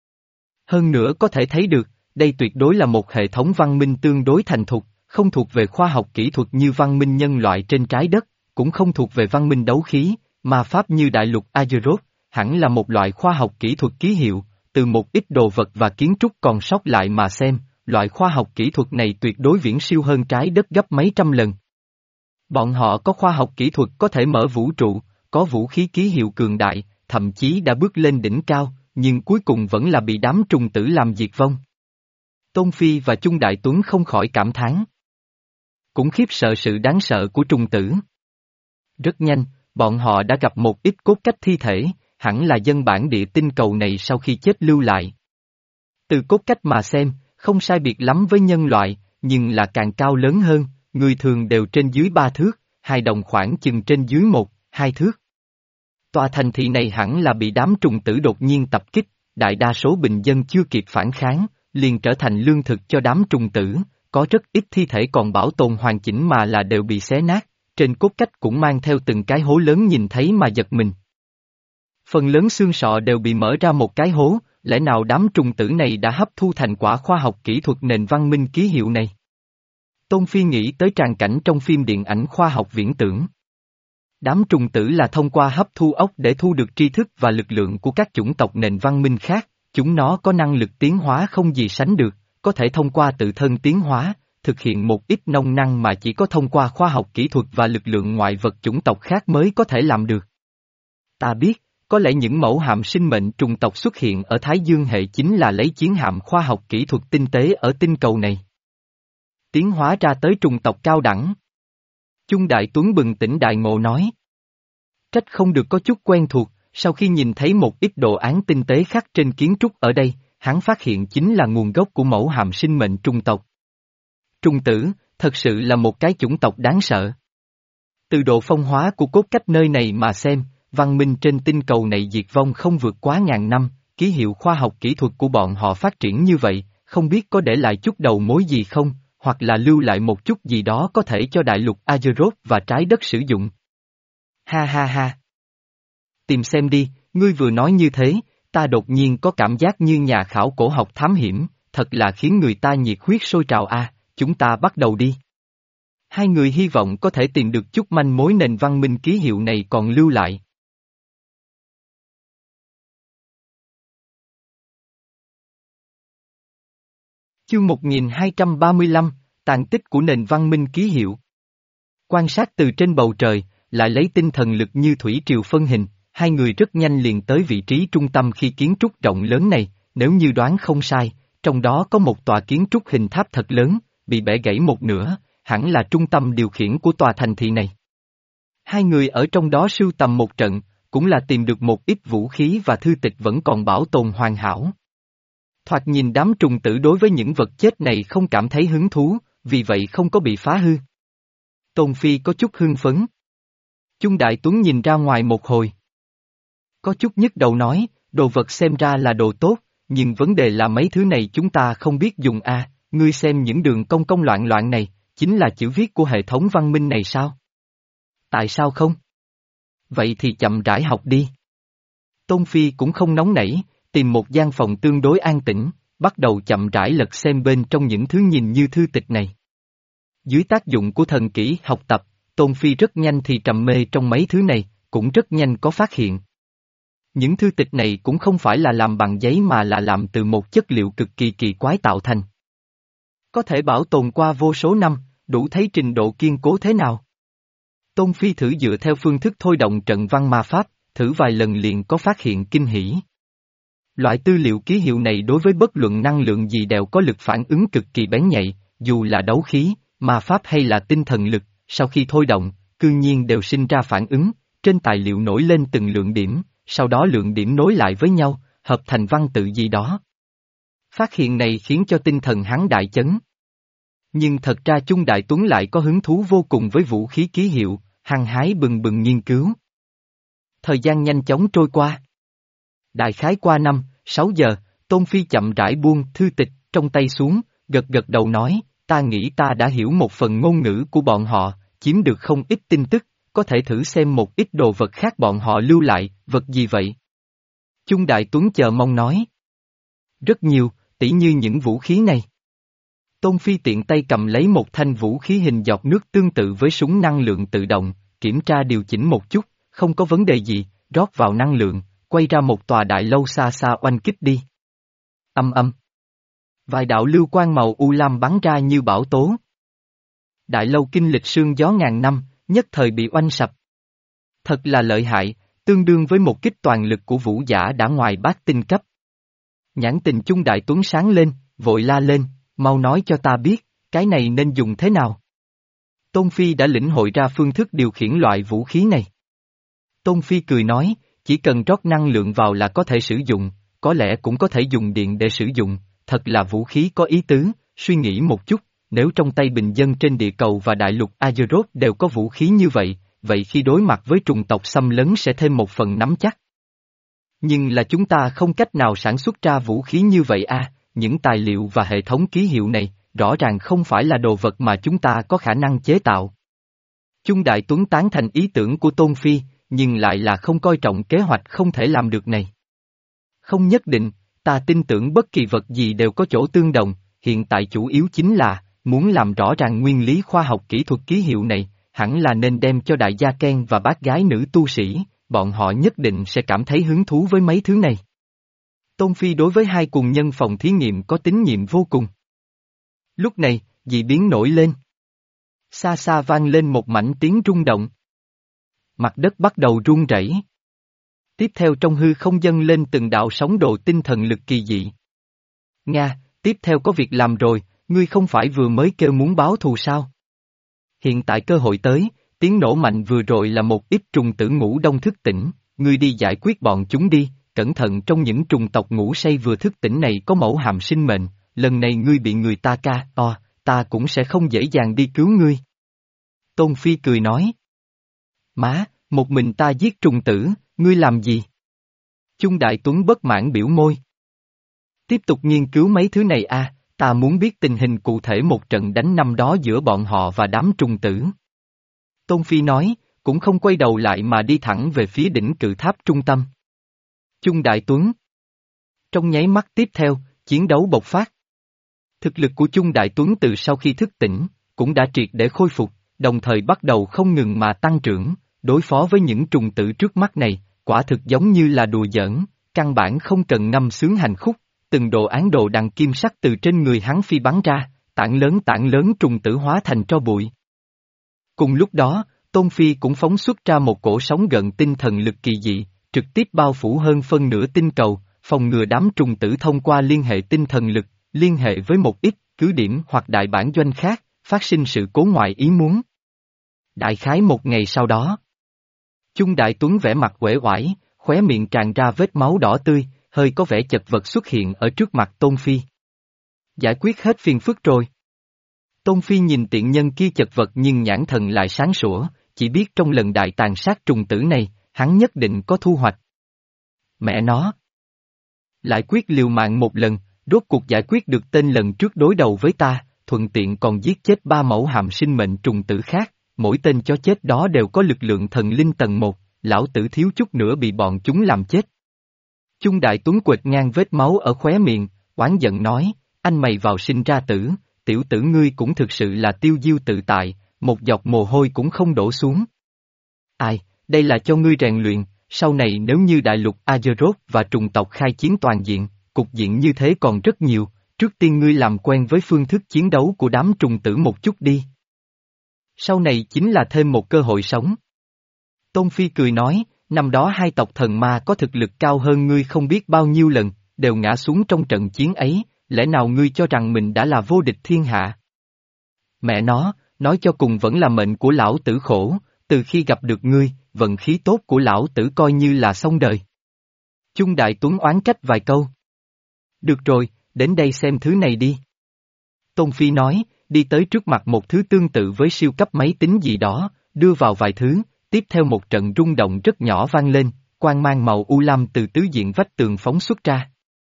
[SPEAKER 1] Hơn nữa có thể thấy được, đây tuyệt đối là một hệ thống văn minh tương đối thành thục, không thuộc về khoa học kỹ thuật như văn minh nhân loại trên trái đất, cũng không thuộc về văn minh đấu khí, mà pháp như đại lục Azeroth, hẳn là một loại khoa học kỹ thuật ký hiệu, từ một ít đồ vật và kiến trúc còn sót lại mà xem, loại khoa học kỹ thuật này tuyệt đối viễn siêu hơn trái đất gấp mấy trăm lần. Bọn họ có khoa học kỹ thuật có thể mở vũ trụ, có vũ khí ký hiệu cường đại, thậm chí đã bước lên đỉnh cao, nhưng cuối cùng vẫn là bị đám trùng tử làm diệt vong. Tôn Phi và Chung Đại Tuấn không khỏi cảm thán. Cũng khiếp sợ sự đáng sợ của trùng tử. Rất nhanh, bọn họ đã gặp một ít cốt cách thi thể, hẳn là dân bản địa tinh cầu này sau khi chết lưu lại. Từ cốt cách mà xem, không sai biệt lắm với nhân loại, nhưng là càng cao lớn hơn, người thường đều trên dưới ba thước, hai đồng khoảng chừng trên dưới một, hai thước. Tòa thành thị này hẳn là bị đám trùng tử đột nhiên tập kích, đại đa số bình dân chưa kịp phản kháng, liền trở thành lương thực cho đám trùng tử, có rất ít thi thể còn bảo tồn hoàn chỉnh mà là đều bị xé nát, trên cốt cách cũng mang theo từng cái hố lớn nhìn thấy mà giật mình. Phần lớn xương sọ đều bị mở ra một cái hố, lẽ nào đám trùng tử này đã hấp thu thành quả khoa học kỹ thuật nền văn minh ký hiệu này? Tôn Phi nghĩ tới tràng cảnh trong phim điện ảnh khoa học viễn tưởng. Đám trùng tử là thông qua hấp thu ốc để thu được tri thức và lực lượng của các chủng tộc nền văn minh khác, chúng nó có năng lực tiến hóa không gì sánh được, có thể thông qua tự thân tiến hóa, thực hiện một ít nông năng mà chỉ có thông qua khoa học kỹ thuật và lực lượng ngoại vật chủng tộc khác mới có thể làm được. Ta biết, có lẽ những mẫu hạm sinh mệnh trùng tộc xuất hiện ở Thái Dương hệ chính là lấy chiến hạm khoa học kỹ thuật tinh tế ở tinh cầu này. Tiến hóa ra tới trùng tộc cao đẳng. Chung Đại Tuấn bừng tỉnh đại ngộ nói. Trách không được có chút quen thuộc, sau khi nhìn thấy một ít đồ án tinh tế khắc trên kiến trúc ở đây, hắn phát hiện chính là nguồn gốc của mẫu hàm sinh mệnh trùng tộc. Trùng tử, thật sự là một cái chủng tộc đáng sợ. Từ độ phong hóa của cốt cách nơi này mà xem, văn minh trên tinh cầu này diệt vong không vượt quá ngàn năm, ký hiệu khoa học kỹ thuật của bọn họ phát triển như vậy, không biết có để lại chút đầu mối gì không, hoặc là lưu lại một chút gì đó có thể cho đại lục Azeroth và trái đất sử dụng. Ha ha ha. Tìm xem đi, ngươi vừa nói như thế, ta đột nhiên có cảm giác như nhà khảo cổ học thám hiểm, thật là khiến người ta nhiệt huyết sôi trào a, chúng ta bắt đầu đi. Hai người hy vọng có thể tìm được chút manh mối nền văn minh ký hiệu này còn lưu lại. Chương một nghìn hai trăm ba mươi lăm, tàn tích của nền văn minh ký hiệu. Quan sát từ trên bầu trời, lại lấy tinh thần lực như thủy triều phân hình, hai người rất nhanh liền tới vị trí trung tâm khi kiến trúc rộng lớn này, nếu như đoán không sai, trong đó có một tòa kiến trúc hình tháp thật lớn, bị bẻ gãy một nửa, hẳn là trung tâm điều khiển của tòa thành thị này. Hai người ở trong đó sưu tầm một trận, cũng là tìm được một ít vũ khí và thư tịch vẫn còn bảo tồn hoàn hảo. Thoạt nhìn đám trùng tử đối với những vật chết này không cảm thấy hứng thú, vì vậy không có bị phá hư. Tôn Phi có chút hưng phấn. Chung Đại Tuấn nhìn ra ngoài một hồi. Có chút nhức đầu nói, đồ vật xem ra là đồ tốt, nhưng vấn đề là mấy thứ này chúng ta không biết dùng a. À, ngươi xem những đường cong cong loạn loạn này, chính là chữ viết của hệ thống văn minh này sao? Tại sao không? Vậy thì chậm rãi học đi. Tôn Phi cũng không nóng nảy, tìm một gian phòng tương đối an tĩnh, bắt đầu chậm rãi lật xem bên trong những thứ nhìn như thư tịch này. Dưới tác dụng của thần kỹ học tập, Tôn Phi rất nhanh thì trầm mê trong mấy thứ này, cũng rất nhanh có phát hiện. Những thư tịch này cũng không phải là làm bằng giấy mà là làm từ một chất liệu cực kỳ kỳ quái tạo thành. Có thể bảo tồn qua vô số năm, đủ thấy trình độ kiên cố thế nào. Tôn Phi thử dựa theo phương thức thôi động trận văn ma pháp, thử vài lần liền có phát hiện kinh hỉ. Loại tư liệu ký hiệu này đối với bất luận năng lượng gì đều có lực phản ứng cực kỳ bén nhạy, dù là đấu khí, ma pháp hay là tinh thần lực, sau khi thôi động, cư nhiên đều sinh ra phản ứng, trên tài liệu nổi lên từng lượng điểm, sau đó lượng điểm nối lại với nhau, hợp thành văn tự gì đó. Phát hiện này khiến cho tinh thần hắn đại chấn. Nhưng thật ra Chung Đại Tuấn lại có hứng thú vô cùng với vũ khí ký hiệu, hăng hái bừng bừng nghiên cứu. Thời gian nhanh chóng trôi qua. Đại khái qua năm, sáu giờ, Tôn Phi chậm rãi buông thư tịch trong tay xuống, gật gật đầu nói, ta nghĩ ta đã hiểu một phần ngôn ngữ của bọn họ, chiếm được không ít tin tức, có thể thử xem một ít đồ vật khác bọn họ lưu lại, vật gì vậy? Chung Đại Tuấn chờ mong nói. Rất nhiều, tỉ như những vũ khí này. Tôn Phi tiện tay cầm lấy một thanh vũ khí hình giọt nước tương tự với súng năng lượng tự động, kiểm tra điều chỉnh một chút, không có vấn đề gì, rót vào năng lượng, quay ra một tòa đại lâu xa xa oanh kích đi. Âm âm. Vài đạo lưu quang màu u lam bắn ra như bão tố. Đại lâu kinh lịch sương gió ngàn năm, nhất thời bị oanh sập. Thật là lợi hại, tương đương với một kích toàn lực của vũ giả đã ngoài bát tinh cấp. Nhãn tình Chung Đại Tuấn sáng lên, vội la lên, mau nói cho ta biết, cái này nên dùng thế nào? Tôn Phi đã lĩnh hội ra phương thức điều khiển loại vũ khí này. Tôn Phi cười nói, chỉ cần rót năng lượng vào là có thể sử dụng, có lẽ cũng có thể dùng điện để sử dụng, thật là vũ khí có ý tứ, suy nghĩ một chút, nếu trong tay bình dân trên địa cầu và đại lục Azeroth đều có vũ khí như vậy, vậy khi đối mặt với trùng tộc xâm lấn sẽ thêm một phần nắm chắc. Nhưng là chúng ta không cách nào sản xuất ra vũ khí như vậy à, những tài liệu và hệ thống ký hiệu này, rõ ràng không phải là đồ vật mà chúng ta có khả năng chế tạo. Chung Đại Tuấn tán thành ý tưởng của Tôn Phi, nhưng lại là không coi trọng kế hoạch không thể làm được này. Không nhất định, ta tin tưởng bất kỳ vật gì đều có chỗ tương đồng, hiện tại chủ yếu chính là, muốn làm rõ ràng nguyên lý khoa học kỹ thuật ký hiệu này, hẳn là nên đem cho đại gia Ken và bác gái nữ tu sĩ, bọn họ nhất định sẽ cảm thấy hứng thú với mấy thứ này. Tôn Phi đối với hai cùng nhân phòng thí nghiệm có tín nhiệm vô cùng. Lúc này, dị biến nổi lên. Xa xa vang lên một mảnh tiếng rung động. Mặt đất bắt đầu rung rẩy. Tiếp theo trong hư không dâng lên từng đạo sóng độ tinh thần lực kỳ dị. Nga, tiếp theo có việc làm rồi, ngươi không phải vừa mới kêu muốn báo thù sao? Hiện tại cơ hội tới, tiếng nổ mạnh vừa rồi là một ít trùng tử ngủ đông thức tỉnh, ngươi đi giải quyết bọn chúng đi, cẩn thận trong những trùng tộc ngủ say vừa thức tỉnh này có mẫu hàm sinh mệnh, lần này ngươi bị người ta ca, to, ta cũng sẽ không dễ dàng đi cứu ngươi. Tôn Phi cười nói. Má, một mình ta giết trùng tử, ngươi làm gì? Chung Đại Tuấn bất mãn biểu môi. Tiếp tục nghiên cứu mấy thứ này a, ta muốn biết tình hình cụ thể một trận đánh năm đó giữa bọn họ và đám trùng tử. Tôn Phi nói, cũng không quay đầu lại mà đi thẳng về phía đỉnh cự tháp trung tâm. Chung Đại Tuấn. Trong nháy mắt tiếp theo, chiến đấu bộc phát. Thực lực của Chung Đại Tuấn từ sau khi thức tỉnh, cũng đã triệt để khôi phục, đồng thời bắt đầu không ngừng mà tăng trưởng, đối phó với những trùng tử trước mắt này, quả thực giống như là đùa giỡn, căn bản không cần ngâm sướng hành khúc, từng đồ án đồ đằng kim sắc từ trên người hắn phi bắn ra, tảng lớn tảng lớn trùng tử hóa thành tro bụi. Cùng lúc đó, Tôn Phi cũng phóng xuất ra một cổ sóng gợn tinh thần lực kỳ dị, trực tiếp bao phủ hơn phân nửa tinh cầu, phòng ngừa đám trùng tử thông qua liên hệ tinh thần lực, liên hệ với một ít cứ điểm hoặc đại bản doanh khác, phát sinh sự cố ngoại ý muốn. Đại khái một ngày sau đó, Chung Đại Tuấn vẻ mặt uể oải, khóe miệng tràn ra vết máu đỏ tươi, hơi có vẻ chật vật xuất hiện ở trước mặt Tôn Phi. Giải quyết hết phiền phức rồi. Tôn Phi nhìn tiện nhân kia chật vật nhưng nhãn thần lại sáng sủa, chỉ biết trong lần đại tàn sát trùng tử này, hắn nhất định có thu hoạch. Mẹ nó! Lại quyết liều mạng một lần, rốt cuộc giải quyết được tên lần trước đối đầu với ta, thuận tiện còn giết chết ba mẫu hàm sinh mệnh trùng tử khác, mỗi tên chó chết đó đều có lực lượng thần linh tầng một, lão tử thiếu chút nữa bị bọn chúng làm chết. Chung Đại Tuấn quệt ngang vết máu ở khóe miệng, oán giận nói, anh mày vào sinh ra tử, tiểu tử ngươi cũng thực sự là tiêu diêu tự tại, một giọt mồ hôi cũng không đổ xuống. Ai, đây là cho ngươi rèn luyện, sau này nếu như đại lục Azeroth và trùng tộc khai chiến toàn diện, cục diện như thế còn rất nhiều, trước tiên ngươi làm quen với phương thức chiến đấu của đám trùng tử một chút đi. Sau này chính là thêm một cơ hội sống. Tôn Phi cười nói, năm đó hai tộc thần ma có thực lực cao hơn ngươi không biết bao nhiêu lần, đều ngã xuống trong trận chiến ấy, lẽ nào ngươi cho rằng mình đã là vô địch thiên hạ? Mẹ nó, nói cho cùng vẫn là mệnh của lão tử khổ, từ khi gặp được ngươi, vận khí tốt của lão tử coi như là xong đời. Chung Đại Tuấn oán trách vài câu. Được rồi, đến đây xem thứ này đi. Tôn Phi nói, đi tới trước mặt một thứ tương tự với siêu cấp máy tính gì đó, đưa vào vài thứ, tiếp theo một trận rung động rất nhỏ vang lên, quang mang màu u lam từ tứ diện vách tường phóng xuất ra.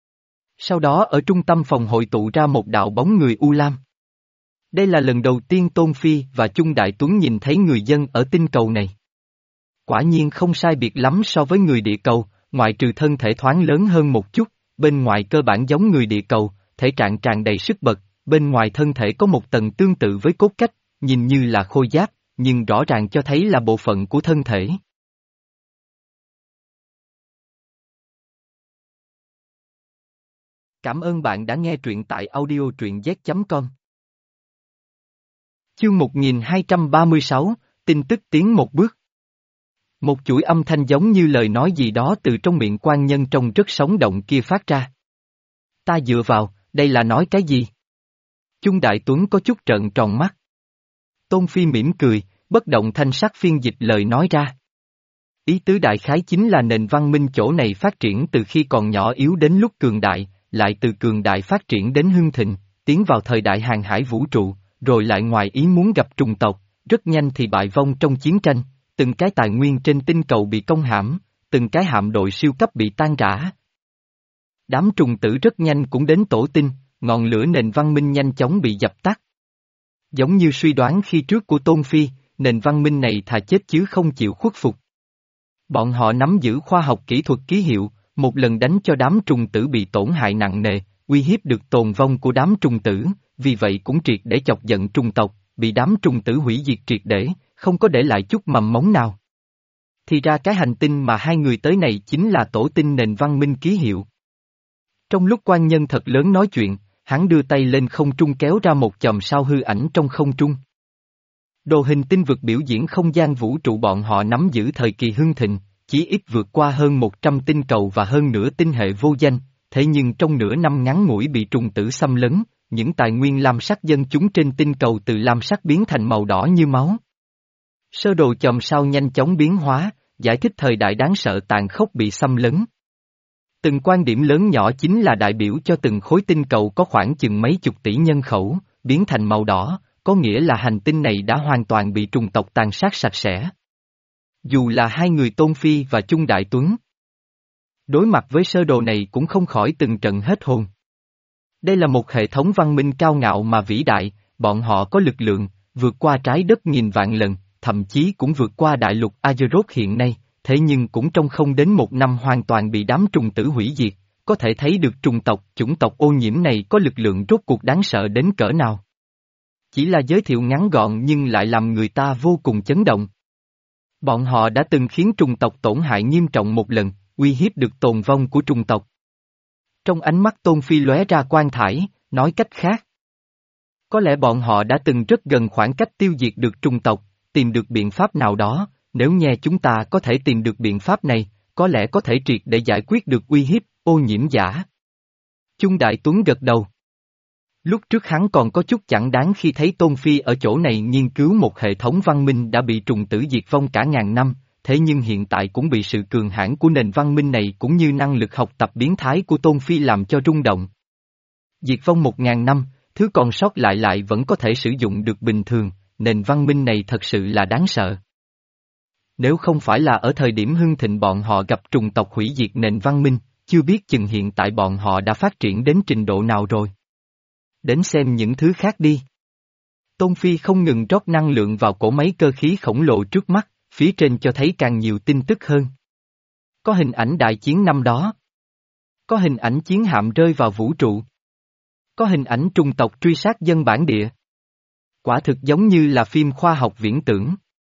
[SPEAKER 1] Sau đó ở trung tâm phòng hội tụ ra một đạo bóng người u lam. Đây là lần đầu tiên Tôn Phi và Chung Đại Tuấn nhìn thấy người dân ở tinh cầu này. Quả nhiên không sai biệt lắm so với người địa cầu, ngoại trừ thân thể thoáng lớn hơn một chút, bên ngoài cơ bản giống người địa cầu, thể trạng tràn đầy sức bật, bên ngoài thân thể có một tầng tương tự với cốt cách, nhìn như là khôi giáp, nhưng rõ ràng cho thấy là bộ phận của thân thể. Cảm ơn bạn đã nghe truyện tại audio truyện z chấm com. Chương một nghìn hai trăm ba mươi sáu, tin tức tiến một bước. Một chuỗi âm thanh giống như lời nói gì đó từ trong miệng quan nhân trông rất sống động kia phát ra. Ta dựa vào, đây là nói cái gì? Chung Đại Tuấn có chút trợn tròn mắt. Tôn Phi mỉm cười, bất động thanh sắc phiên dịch lời nói ra. Ý tứ đại khái chính là nền văn minh chỗ này phát triển từ khi còn nhỏ yếu đến lúc cường đại, lại từ cường đại phát triển đến hưng thịnh, tiến vào thời đại hàng hải vũ trụ, rồi lại ngoài ý muốn gặp trùng tộc, rất nhanh thì bại vong trong chiến tranh, từng cái tài nguyên trên tinh cầu bị công hãm, từng cái hạm đội siêu cấp bị tan rã. Đám trùng tử rất nhanh cũng đến tổ tinh, ngọn lửa nền văn minh nhanh chóng bị dập tắt. Giống như suy đoán khi trước của Tôn Phi, nền văn minh này thà chết chứ không chịu khuất phục. Bọn họ nắm giữ khoa học kỹ thuật ký hiệu, một lần đánh cho đám trùng tử bị tổn hại nặng nề, uy hiếp được tồn vong của đám trùng tử, vì vậy cũng triệt để chọc giận trùng tộc, bị đám trùng tử hủy diệt triệt để, không có để lại chút mầm mống nào. Thì ra cái hành tinh mà hai người tới này chính là tổ tinh nền văn minh ký hiệu. Trong lúc quan nhân thật lớn nói chuyện, hắn đưa tay lên không trung kéo ra một chòm sao hư ảnh trong không trung. Đồ hình tinh vực biểu diễn không gian vũ trụ bọn họ nắm giữ thời kỳ hưng thịnh, chí ít vượt qua hơn một trăm tinh cầu và hơn nửa tinh hệ vô danh, thế nhưng trong nửa năm ngắn ngủi bị trùng tử xâm lấn, những tài nguyên lam sắc dân chúng trên tinh cầu từ lam sắc biến thành màu đỏ như máu. Sơ đồ chòm sao nhanh chóng biến hóa, giải thích thời đại đáng sợ tàn khốc bị xâm lấn. Từng quan điểm lớn nhỏ chính là đại biểu cho từng khối tinh cầu có khoảng chừng mấy chục tỷ nhân khẩu, biến thành màu đỏ, có nghĩa là hành tinh này đã hoàn toàn bị trùng tộc tàn sát sạch sẽ. Dù là hai người Tôn Phi và Chung Đại Tuấn. Đối mặt với sơ đồ này cũng không khỏi từng trận hết hồn. Đây là một hệ thống văn minh cao ngạo mà vĩ đại, bọn họ có lực lượng, vượt qua trái đất nghìn vạn lần, thậm chí cũng vượt qua đại lục Azeroth hiện nay, thế nhưng cũng trong không đến một năm hoàn toàn bị đám trùng tử hủy diệt, có thể thấy được trùng tộc, chủng tộc ô nhiễm này có lực lượng rốt cuộc đáng sợ đến cỡ nào. Chỉ là giới thiệu ngắn gọn nhưng lại làm người ta vô cùng chấn động. Bọn họ đã từng khiến trùng tộc tổn hại nghiêm trọng một lần, uy hiếp được tồn vong của trùng tộc. Trong ánh mắt Tôn Phi lóe ra quan thải, nói cách khác. Có lẽ bọn họ đã từng rất gần khoảng cách tiêu diệt được trùng tộc, tìm được biện pháp nào đó, nếu nghe chúng ta có thể tìm được biện pháp này, có lẽ có thể triệt để giải quyết được uy hiếp, ô nhiễm giả. Chung Đại Tuấn gật đầu. Lúc trước hắn còn có chút chẳng đáng khi thấy Tôn Phi ở chỗ này nghiên cứu một hệ thống văn minh đã bị trùng tử diệt vong cả ngàn năm, thế nhưng hiện tại cũng bị sự cường hãn của nền văn minh này cũng như năng lực học tập biến thái của Tôn Phi làm cho rung động. Diệt vong một ngàn năm, thứ còn sót lại lại vẫn có thể sử dụng được bình thường, nền văn minh này thật sự là đáng sợ. Nếu không phải là ở thời điểm hưng thịnh bọn họ gặp trùng tộc hủy diệt nền văn minh, chưa biết chừng hiện tại bọn họ đã phát triển đến trình độ nào rồi. Đến xem những thứ khác đi. Tôn Phi không ngừng rót năng lượng vào cỗ máy cơ khí khổng lồ trước mắt, phía trên cho thấy càng nhiều tin tức hơn. Có hình ảnh đại chiến năm đó. Có hình ảnh chiến hạm rơi vào vũ trụ. Có hình ảnh trùng tộc truy sát dân bản địa. Quả thực giống như là phim khoa học viễn tưởng.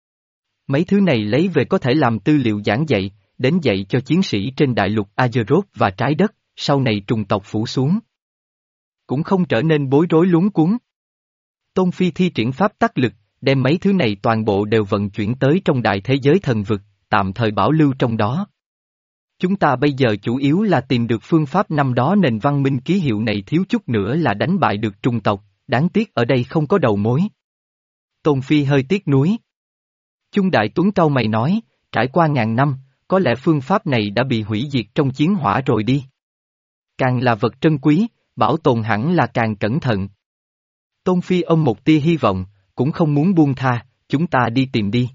[SPEAKER 1] Mấy thứ này lấy về có thể làm tư liệu giảng dạy, đến dạy cho chiến sĩ trên đại lục Azeroth và trái đất, sau này trùng tộc phủ xuống. Cũng không trở nên bối rối luống cuống. Tôn Phi thi triển pháp tắc lực, đem mấy thứ này toàn bộ đều vận chuyển tới trong đại thế giới thần vực, tạm thời bảo lưu trong đó. Chúng ta bây giờ chủ yếu là tìm được phương pháp năm đó nền văn minh ký hiệu này thiếu chút nữa là đánh bại được trùng tộc, đáng tiếc ở đây không có đầu mối. Tôn Phi hơi tiếc nuối. Chung Đại Tuấn cau mày nói, trải qua ngàn năm, có lẽ phương pháp này đã bị hủy diệt trong chiến hỏa rồi đi. Càng là vật trân quý, bảo tồn hẳn là càng cẩn thận. Tôn Phi ôm một tia hy vọng, cũng không muốn buông tha, chúng ta đi tìm đi.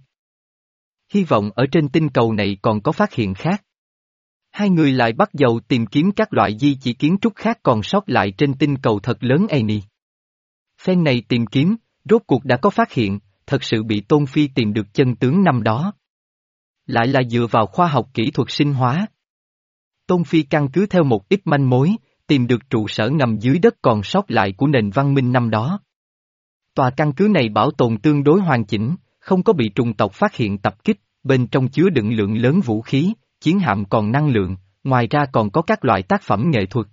[SPEAKER 1] Hy vọng ở trên tinh cầu này còn có phát hiện khác. Hai người lại bắt đầu tìm kiếm các loại di chỉ kiến trúc khác còn sót lại trên tinh cầu thật lớn Eni. Phen này tìm kiếm, rốt cuộc đã có phát hiện, thật sự bị Tôn Phi tìm được chân tướng năm đó. Lại là dựa vào khoa học kỹ thuật sinh hóa. Tôn Phi căn cứ theo một ít manh mối, tìm được trụ sở ngầm dưới đất còn sót lại của nền văn minh năm đó. Tòa căn cứ này bảo tồn tương đối hoàn chỉnh, không có bị trùng tộc phát hiện tập kích, bên trong chứa đựng lượng lớn vũ khí, chiến hạm còn năng lượng, ngoài ra còn có các loại tác phẩm nghệ thuật.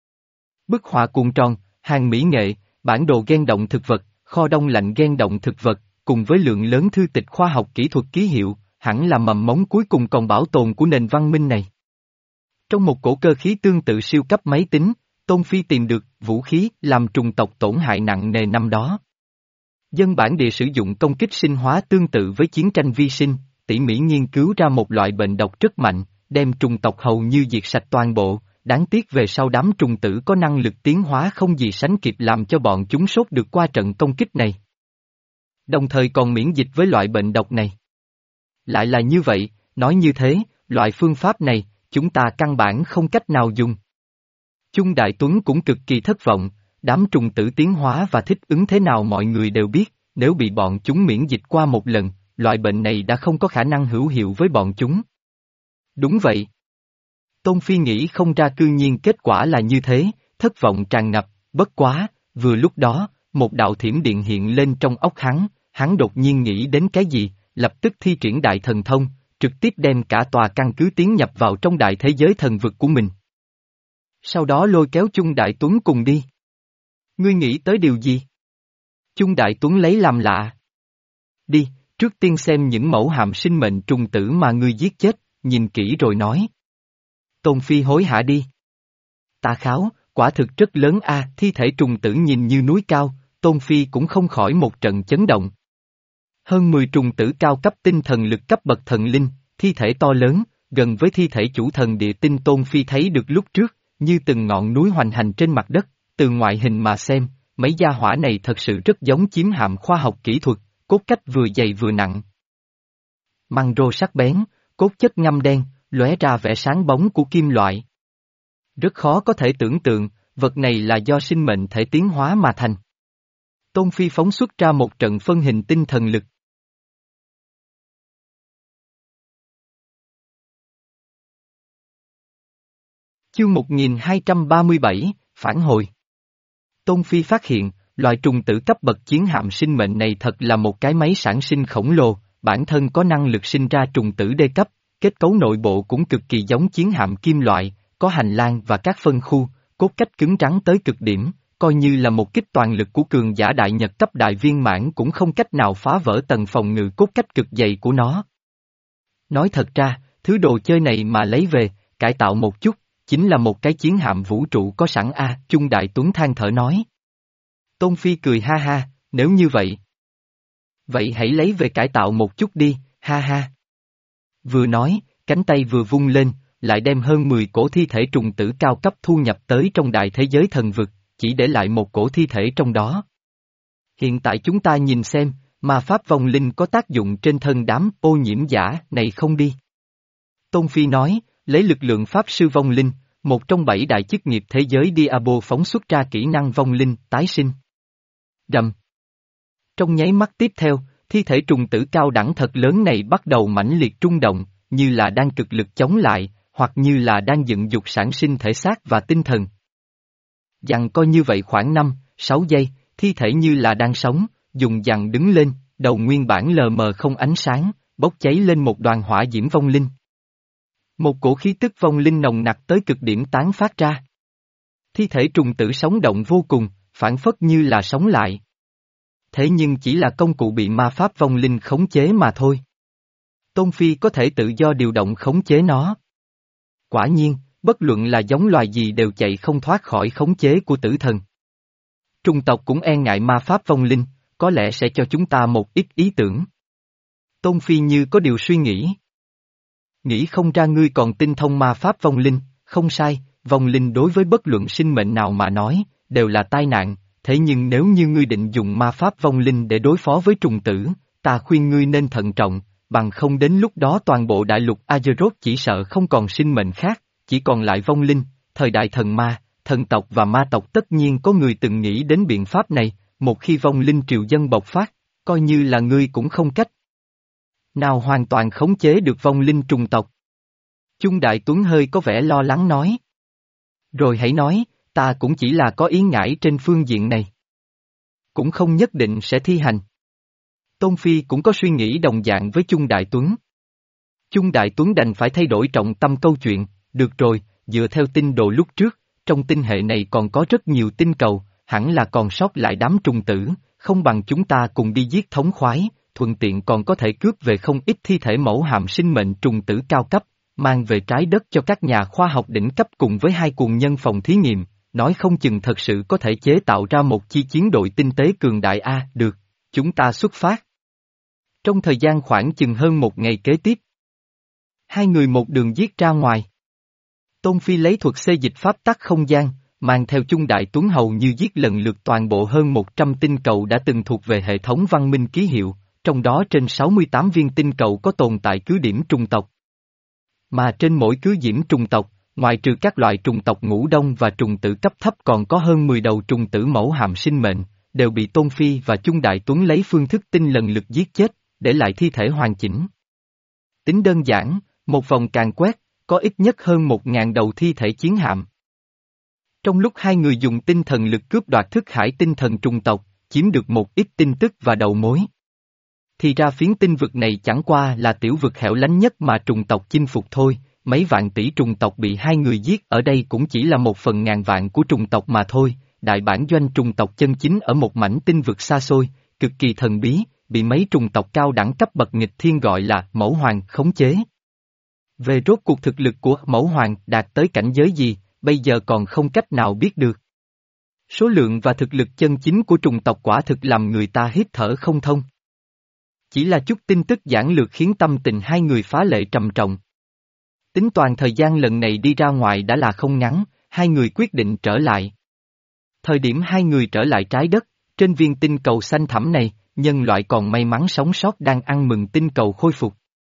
[SPEAKER 1] Bức họa cuộn tròn, hàng mỹ nghệ, bản đồ gen động thực vật, kho đông lạnh gen động thực vật, cùng với lượng lớn thư tịch khoa học kỹ thuật ký hiệu, hẳn là mầm mống cuối cùng còn bảo tồn của nền văn minh này. Trong một cổ cơ khí tương tự siêu cấp máy tính, Tôn Phi tìm được vũ khí làm trùng tộc tổn hại nặng nề năm đó. Dân bản địa sử dụng công kích sinh hóa tương tự với chiến tranh vi sinh, tỉ mỉ nghiên cứu ra một loại bệnh độc rất mạnh, đem trùng tộc hầu như diệt sạch toàn bộ, đáng tiếc về sau đám trùng tử có năng lực tiến hóa không gì sánh kịp làm cho bọn chúng sốt được qua trận công kích này. Đồng thời còn miễn dịch với loại bệnh độc này. Lại là như vậy, nói như thế, loại phương pháp này, chúng ta căn bản không cách nào dùng. Chung Đại Tuấn cũng cực kỳ thất vọng, đám trùng tử tiến hóa và thích ứng thế nào mọi người đều biết, nếu bị bọn chúng miễn dịch qua một lần, loại bệnh này đã không có khả năng hữu hiệu với bọn chúng. Đúng vậy. Tôn Phi nghĩ không ra cư nhiên kết quả là như thế, thất vọng tràn ngập, bất quá, vừa lúc đó, một đạo thiểm điện hiện lên trong óc hắn, hắn đột nhiên nghĩ đến cái gì, lập tức thi triển đại thần thông, trực tiếp đem cả tòa căn cứ tiến nhập vào trong đại thế giới thần vực của mình. Sau đó lôi kéo Chung Đại Tuấn cùng đi. Ngươi nghĩ tới điều gì? Chung Đại Tuấn lấy làm lạ. Đi, trước tiên xem những mẫu hàm sinh mệnh trùng tử mà ngươi giết chết, nhìn kỹ rồi nói. Tôn Phi hối hả đi. Tà kháo, quả thực rất lớn a, thi thể trùng tử nhìn như núi cao, Tôn Phi cũng không khỏi một trận chấn động. Hơn mười trùng tử cao cấp tinh thần lực cấp bậc thần linh, thi thể to lớn, gần với thi thể chủ thần địa tinh Tôn Phi thấy được lúc trước, như từng ngọn núi hoành hành trên mặt đất, từ ngoại hình mà xem, mấy gia hỏa này thật sự rất giống chiếm hạm khoa học kỹ thuật, cốt cách vừa dày vừa nặng. măng rô sắc bén, cốt chất ngăm đen, lóe ra vẻ sáng bóng của kim loại. Rất khó có thể tưởng tượng, vật này là do sinh mệnh thể tiến hóa mà thành. Tôn Phi phóng xuất ra một trận phân hình tinh thần lực. Chương một nghìn hai trăm ba mươi bảy, Phản hồi. Tôn Phi phát hiện, loại trùng tử cấp bậc chiến hạm sinh mệnh này thật là một cái máy sản sinh khổng lồ, bản thân có năng lực sinh ra trùng tử đê cấp, kết cấu nội bộ cũng cực kỳ giống chiến hạm kim loại, có hành lang và các phân khu, cốt cách cứng rắn tới cực điểm, coi như là một kích toàn lực của cường giả đại nhật cấp đại viên mãn cũng không cách nào phá vỡ tầng phòng ngự cốt cách cực dày của nó. Nói thật ra, thứ đồ chơi này mà lấy về, cải tạo một chút, chính là một cái chiến hạm vũ trụ có sẵn a, Chung Đại Tuấn than thở nói. Tôn Phi cười ha ha, nếu như vậy. Vậy hãy lấy về cải tạo một chút đi, ha ha. Vừa nói, cánh tay vừa vung lên, lại đem hơn mười cổ thi thể trùng tử cao cấp thu nhập tới trong đại thế giới thần vực, chỉ để lại một cổ thi thể trong đó. Hiện tại chúng ta nhìn xem, ma pháp vong linh có tác dụng trên thân đám ô nhiễm giả này không đi. Tôn Phi nói, lấy lực lượng pháp sư vong linh, một trong bảy đại chức nghiệp thế giới Diablo phóng xuất ra kỹ năng vong linh, tái sinh. Rầm. Trong nháy mắt tiếp theo, thi thể trùng tử cao đẳng thật lớn này bắt đầu mãnh liệt rung động, như là đang cực lực chống lại, hoặc như là đang dựng dục sản sinh thể xác và tinh thần. Dặn coi như vậy khoảng năm, sáu giây, thi thể như là đang sống, dùng dặn đứng lên, đầu nguyên bản lờ mờ không ánh sáng, bốc cháy lên một đoàn hỏa diễm vong linh. Một cổ khí tức vong linh nồng nặc tới cực điểm tán phát ra. Thi thể trùng tử sống động vô cùng, phản phất như là sống lại. Thế nhưng chỉ là công cụ bị ma pháp vong linh khống chế mà thôi. Tôn Phi có thể tự do điều động khống chế nó. Quả nhiên, bất luận là giống loài gì đều chạy không thoát khỏi khống chế của tử thần. Trùng tộc cũng e ngại ma pháp vong linh, có lẽ sẽ cho chúng ta một ít ý tưởng. Tôn Phi như có điều suy nghĩ. Nghĩ không ra ngươi còn tinh thông ma pháp vong linh, không sai, vong linh đối với bất luận sinh mệnh nào mà nói, đều là tai nạn, thế nhưng nếu như ngươi định dùng ma pháp vong linh để đối phó với trùng tử, ta khuyên ngươi nên thận trọng, bằng không đến lúc đó toàn bộ đại lục Azeroth chỉ sợ không còn sinh mệnh khác, chỉ còn lại vong linh, thời đại thần ma, thần tộc và ma tộc tất nhiên có người từng nghĩ đến biện pháp này, một khi vong linh triều dân bộc phát, coi như là ngươi cũng không cách nào hoàn toàn khống chế được vong linh trùng tộc. Chung Đại Tuấn hơi có vẻ lo lắng nói. Rồi hãy nói, ta cũng chỉ là có ý ngại trên phương diện này. Cũng không nhất định sẽ thi hành. Tôn Phi cũng có suy nghĩ đồng dạng với Chung Đại Tuấn. Chung Đại Tuấn đành phải thay đổi trọng tâm câu chuyện, được rồi, dựa theo tinh đồ lúc trước, trong tinh hệ này còn có rất nhiều tinh cầu, hẳn là còn sót lại đám trùng tử, không bằng chúng ta cùng đi giết thống khoái, thuận tiện còn có thể cướp về không ít thi thể mẫu hạm sinh mệnh trùng tử cao cấp, mang về trái đất cho các nhà khoa học đỉnh cấp cùng với hai cuồng nhân phòng thí nghiệm, nói không chừng thật sự có thể chế tạo ra một chi chiến đội tinh tế cường đại a, được, chúng ta xuất phát. Trong thời gian khoảng chừng hơn một ngày kế tiếp, hai người một đường giết ra ngoài. Tôn Phi lấy thuật xê dịch pháp tắc không gian, mang theo Chung Đại Tuấn hầu như giết lần lượt toàn bộ hơn một trăm tinh cầu đã từng thuộc về hệ thống văn minh ký hiệu, trong đó trên sáu mươi tám viên tinh cầu có tồn tại cứ điểm trùng tộc. Mà trên mỗi cứ điểm trùng tộc, ngoài trừ các loại trùng tộc ngũ đông và trùng tử cấp thấp còn có hơn mười đầu trùng tử mẫu hạm sinh mệnh, đều bị Tôn Phi và Chung Đại Tuấn lấy phương thức tinh lần lượt giết chết, để lại thi thể hoàn chỉnh. Tính đơn giản, một vòng càng quét, có ít nhất hơn một ngàn đầu thi thể chiến hạm. Trong lúc hai người dùng tinh thần lực cướp đoạt thức hải tinh thần trùng tộc, chiếm được một ít tin tức và đầu mối. Thì ra phiến tinh vực này chẳng qua là tiểu vực hẻo lánh nhất mà trùng tộc chinh phục thôi, mấy vạn tỷ trùng tộc bị hai người giết ở đây cũng chỉ là một phần ngàn vạn của trùng tộc mà thôi, đại bản doanh trùng tộc chân chính ở một mảnh tinh vực xa xôi, cực kỳ thần bí, bị mấy trùng tộc cao đẳng cấp bậc nghịch thiên gọi là mẫu hoàng khống chế. Về rốt cuộc thực lực của mẫu hoàng đạt tới cảnh giới gì, bây giờ còn không cách nào biết được. Số lượng và thực lực chân chính của trùng tộc quả thực làm người ta hít thở không thông. Chỉ là chút tin tức giản lược khiến tâm tình hai người phá lệ trầm trọng. Tính toàn thời gian lần này đi ra ngoài đã là không ngắn, hai người quyết định trở lại. Thời điểm hai người trở lại trái đất, trên viên tinh cầu xanh thẳm này, nhân loại còn may mắn sống sót đang ăn mừng tinh cầu khôi phục.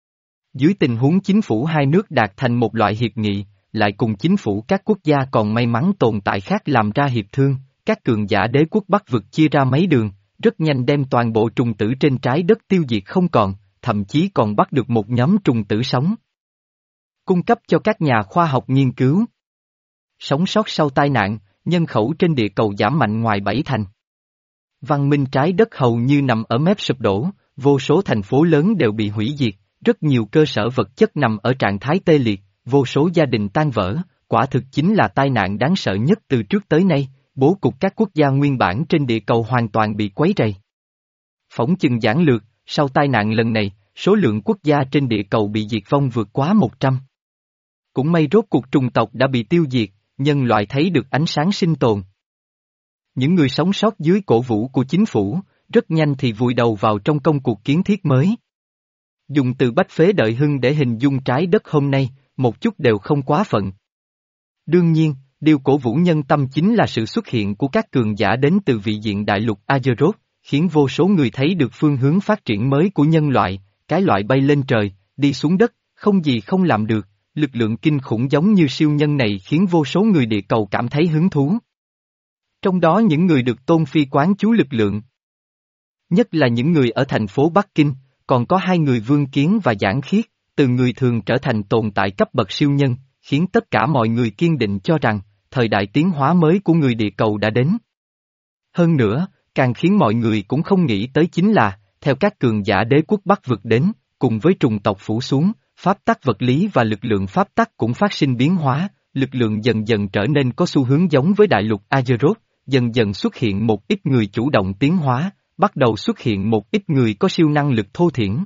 [SPEAKER 1] Dưới tình huống chính phủ hai nước đạt thành một loại hiệp nghị, lại cùng chính phủ các quốc gia còn may mắn tồn tại khác làm ra hiệp thương, các cường giả đế quốc Bắc vực chia ra mấy đường, rất nhanh đem toàn bộ trùng tử trên trái đất tiêu diệt không còn, thậm chí còn bắt được một nhóm trùng tử sống. Cung cấp cho các nhà khoa học nghiên cứu. Sống sót sau tai nạn, nhân khẩu trên địa cầu giảm mạnh ngoài bảy thành. Văn minh trái đất hầu như nằm ở mép sụp đổ, vô số thành phố lớn đều bị hủy diệt, rất nhiều cơ sở vật chất nằm ở trạng thái tê liệt, vô số gia đình tan vỡ, quả thực chính là tai nạn đáng sợ nhất từ trước tới nay, bố cục các quốc gia nguyên bản trên địa cầu hoàn toàn bị quấy rầy. Phỏng chừng giản lược, sau tai nạn lần này, số lượng quốc gia trên địa cầu bị diệt vong vượt quá một trăm. Cũng may rốt cuộc trùng tộc đã bị tiêu diệt, nhân loại thấy được ánh sáng sinh tồn. Những người sống sót dưới cổ vũ của chính phủ, rất nhanh thì vùi đầu vào trong công cuộc kiến thiết mới. Dùng từ bách phế đợi hưng để hình dung trái đất hôm nay, một chút đều không quá phận. Đương nhiên, điều cổ vũ nhân tâm chính là sự xuất hiện của các cường giả đến từ vị diện đại lục Azeroth, khiến vô số người thấy được phương hướng phát triển mới của nhân loại, cái loại bay lên trời, đi xuống đất, không gì không làm được, lực lượng kinh khủng giống như siêu nhân này khiến vô số người địa cầu cảm thấy hứng thú. Trong đó những người được Tôn Phi quán chú lực lượng. Nhất là những người ở thành phố Bắc Kinh, còn có hai người Vương Kiến và Giảng Khiết, từ người thường trở thành tồn tại cấp bậc siêu nhân, khiến tất cả mọi người kiên định cho rằng, thời đại tiến hóa mới của người địa cầu đã đến. Hơn nữa, càng khiến mọi người cũng không nghĩ tới chính là, theo các cường giả đế quốc Bắc vực đến, cùng với trùng tộc phủ xuống, pháp tắc vật lý và lực lượng pháp tắc cũng phát sinh biến hóa, lực lượng dần dần trở nên có xu hướng giống với đại lục Azeroth, dần dần xuất hiện một ít người chủ động tiến hóa, bắt đầu xuất hiện một ít người có siêu năng lực thô thiển.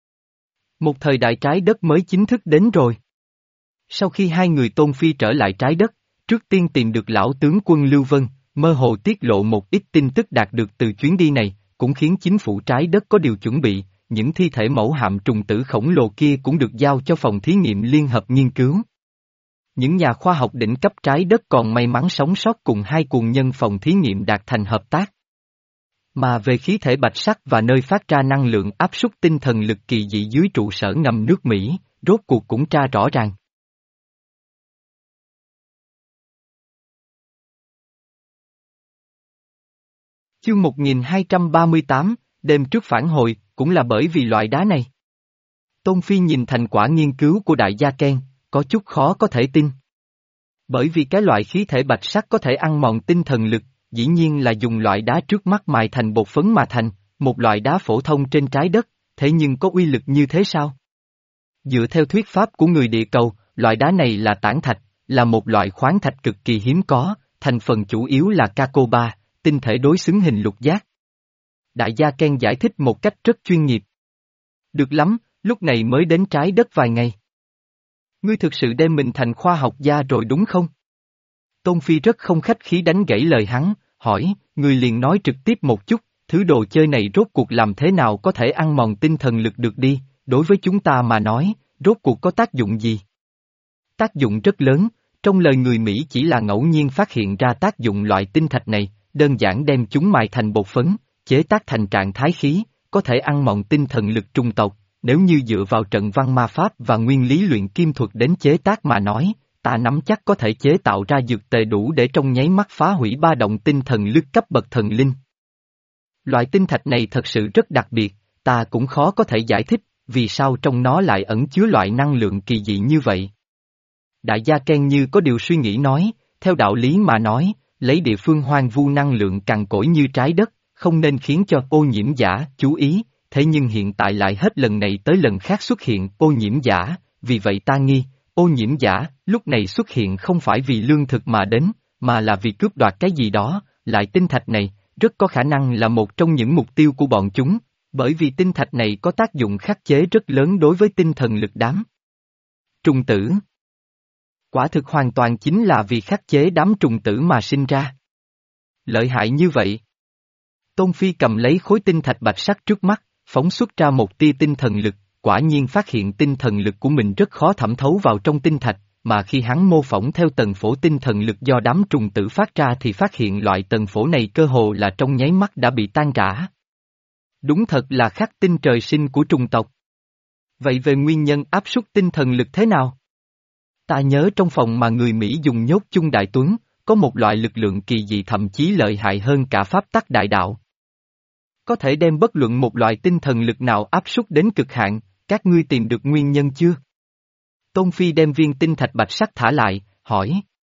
[SPEAKER 1] Một thời đại trái đất mới chính thức đến rồi. Sau khi hai người Tôn Phi trở lại trái đất, trước tiên tìm được lão tướng quân Lưu Vân, mơ hồ tiết lộ một ít tin tức đạt được từ chuyến đi này, cũng khiến chính phủ trái đất có điều chuẩn bị, những thi thể mẫu hạm trùng tử khổng lồ kia cũng được giao cho phòng thí nghiệm liên hợp nghiên cứu. Những nhà khoa học đỉnh cấp trái đất còn may mắn sống sót cùng hai cuồng nhân phòng thí nghiệm đạt thành hợp tác. Mà về khí thể bạch sắc và nơi phát ra năng lượng áp suất tinh thần lực kỳ dị dưới trụ sở ngầm nước Mỹ, rốt cuộc cũng tra rõ ràng. Chương một nghìn hai trăm ba mươi tám, đêm trước phản hồi, cũng là bởi vì loại đá này. Tôn Phi nhìn thành quả nghiên cứu của đại gia Ken, có chút khó có thể tin. Bởi vì cái loại khí thể bạch sắc có thể ăn mòn tinh thần lực, dĩ nhiên là dùng loại đá trước mắt mài thành bột phấn mà thành, một loại đá phổ thông trên trái đất, thế nhưng có uy lực như thế sao? Dựa theo thuyết pháp của người địa cầu, loại đá này là tảng thạch, là một loại khoáng thạch cực kỳ hiếm có, thành phần chủ yếu là Cacoba, tinh thể đối xứng hình lục giác. Đại gia Ken giải thích một cách rất chuyên nghiệp. Được lắm, lúc này mới đến trái đất vài ngày. Ngươi thực sự đem mình thành khoa học gia rồi đúng không? Tôn Phi rất không khách khí đánh gãy lời hắn, hỏi, ngươi liền nói trực tiếp một chút, thứ đồ chơi này rốt cuộc làm thế nào có thể ăn mòn tinh thần lực được đi, đối với chúng ta mà nói, rốt cuộc có tác dụng gì? Tác dụng rất lớn, trong lời người Mỹ chỉ là ngẫu nhiên phát hiện ra tác dụng loại tinh thạch này, đơn giản đem chúng mài thành bột phấn, chế tác thành trạng thái khí, có thể ăn mòn tinh thần lực trung tộc, nếu như dựa vào trận văn ma pháp và nguyên lý luyện kim thuật đến chế tác mà nói, ta nắm chắc có thể chế tạo ra dược tề đủ để trong nháy mắt phá hủy ba động tinh thần lực cấp bậc thần linh. Loại tinh thạch này thật sự rất đặc biệt, ta cũng khó có thể giải thích, vì sao trong nó lại ẩn chứa loại năng lượng kỳ dị như vậy. Đại gia Ken như có điều suy nghĩ nói, theo đạo lý mà nói, lấy địa phương hoang vu năng lượng cằn cỗi như trái đất, không nên khiến cho ô nhiễm giả chú ý, thế nhưng hiện tại lại hết lần này tới lần khác xuất hiện ô nhiễm giả, vì vậy ta nghi, ô nhiễm giả lúc này xuất hiện không phải vì lương thực mà đến, mà là vì cướp đoạt cái gì đó, lại tinh thạch này, rất có khả năng là một trong những mục tiêu của bọn chúng, bởi vì tinh thạch này có tác dụng khắc chế rất lớn đối với tinh thần lực đám trùng tử. Quả thực hoàn toàn chính là vì khắc chế đám trùng tử mà sinh ra. Lợi hại như vậy. Tôn Phi cầm lấy khối tinh thạch bạch sắc trước mắt, phóng xuất ra một tia tinh thần lực, quả nhiên phát hiện tinh thần lực của mình rất khó thẩm thấu vào trong tinh thạch, mà khi hắn mô phỏng theo tần phổ tinh thần lực do đám trùng tử phát ra thì phát hiện loại tần phổ này cơ hồ là trong nháy mắt đã bị tan rã. Đúng thật là khắc tinh trời sinh của trùng tộc. Vậy về nguyên nhân áp suất tinh thần lực thế nào? Ta nhớ trong phòng mà người Mỹ dùng nhốt chung đại tuấn, có một loại lực lượng kỳ dị thậm chí lợi hại hơn cả pháp tắc đại đạo. Có thể đem bất luận một loại tinh thần lực nào áp suất đến cực hạn, các ngươi tìm được nguyên nhân chưa? Tôn Phi đem viên tinh thạch bạch sắc thả lại, hỏi.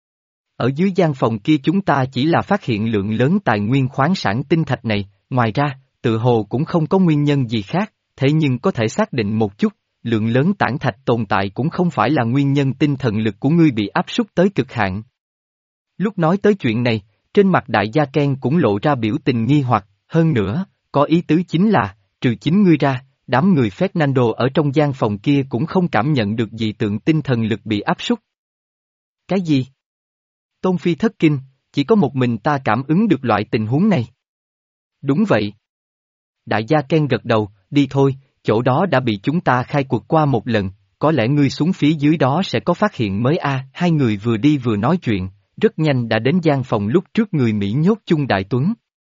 [SPEAKER 1] Ở dưới gian phòng kia chúng ta chỉ là phát hiện lượng lớn tài nguyên khoáng sản tinh thạch này, ngoài ra, tự hồ cũng không có nguyên nhân gì khác, thế nhưng có thể xác định một chút, lượng lớn tảng thạch tồn tại cũng không phải là nguyên nhân tinh thần lực của ngươi bị áp suất tới cực hạn. Lúc nói tới chuyện này, trên mặt đại gia Ken cũng lộ ra biểu tình nghi hoặc, hơn nữa, có ý tứ chính là, trừ chính ngươi ra, đám người Fernando ở trong gian phòng kia cũng không cảm nhận được dị tượng tinh thần lực bị áp suất. Cái gì? Tôn Phi thất kinh, chỉ có một mình ta cảm ứng được loại tình huống này. Đúng vậy. Đại gia Ken gật đầu, đi thôi, chỗ đó đã bị chúng ta khai quật qua một lần, có lẽ ngươi xuống phía dưới đó sẽ có phát hiện mới a. Hai người vừa đi vừa nói chuyện, rất nhanh đã đến gian phòng lúc trước người Mỹ nhốt chung Đại Tuấn.